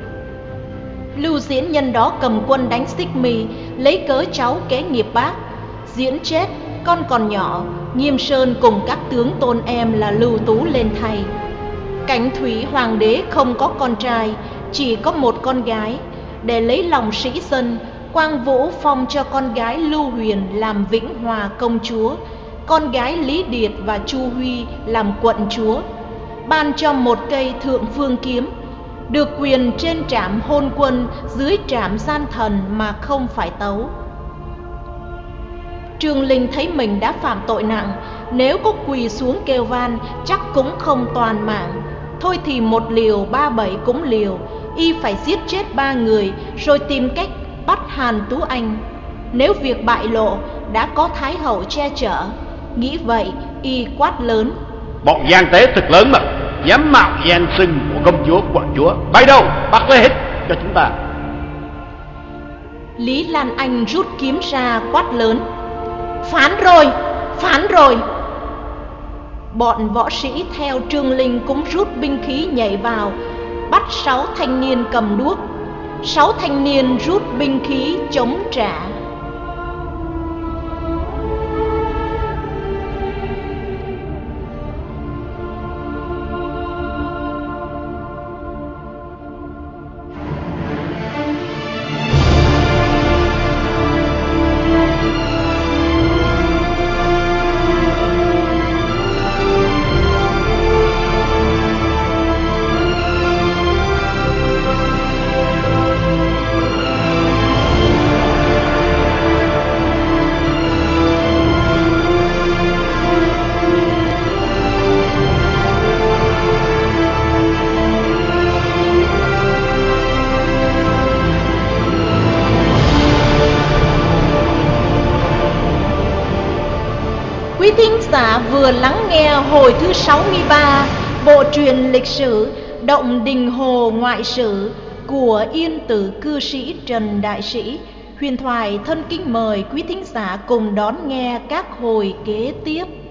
Speaker 1: Lưu Diễn nhân đó cầm quân đánh Xích Mi, lấy cớ cháu kế nghiệp bác. Diễn chết, con còn nhỏ, Nghiêm Sơn cùng các tướng tôn em là Lưu Tú lên thay. Cảnh Thủy Hoàng đế không có con trai, chỉ có một con gái. Để lấy lòng sĩ dân, Quang Vũ phong cho con gái Lưu Huyền làm Vĩnh Hòa công chúa, con gái Lý Điệt và Chu Huy làm quận chúa. Ban cho một cây thượng phương kiếm, được quyền trên trảm hôn quân, dưới trảm gian thần mà không phải tấu. Trương Linh thấy mình đã phạm tội nặng, nếu có quỳ xuống kêu van chắc cũng không toàn mạng. Thôi thì một liều ba bảy cũng liều, y phải giết chết ba người rồi tìm cách bắt Hàn Tú Anh. Nếu việc bại lộ, đã có Thái hậu che chở. Nghĩ vậy, y quát lớn.
Speaker 2: Bọn gian tế thật lớn mà, dám mạo danh xưng của công chúa quận chúa, bay đâu bắt lấy hết cho chúng ta.
Speaker 1: Lý Lan Anh rút kiếm ra quát lớn. Phán rồi, phán rồi. Bọn võ sĩ theo Trương Linh cũng rút binh khí nhảy vào, bắt sáu thanh niên cầm đuốc. Sáu thanh niên rút binh khí chống trả. giả vừa lắng nghe hồi thứ sáu mươi ba bộ truyện lịch sử Động Đình Hồ Ngoại Sử của Yên Tử cư sĩ Trần Đại Sĩ. Huyền Thoại thân kính mời quý thính giả cùng đón nghe các hồi kế tiếp.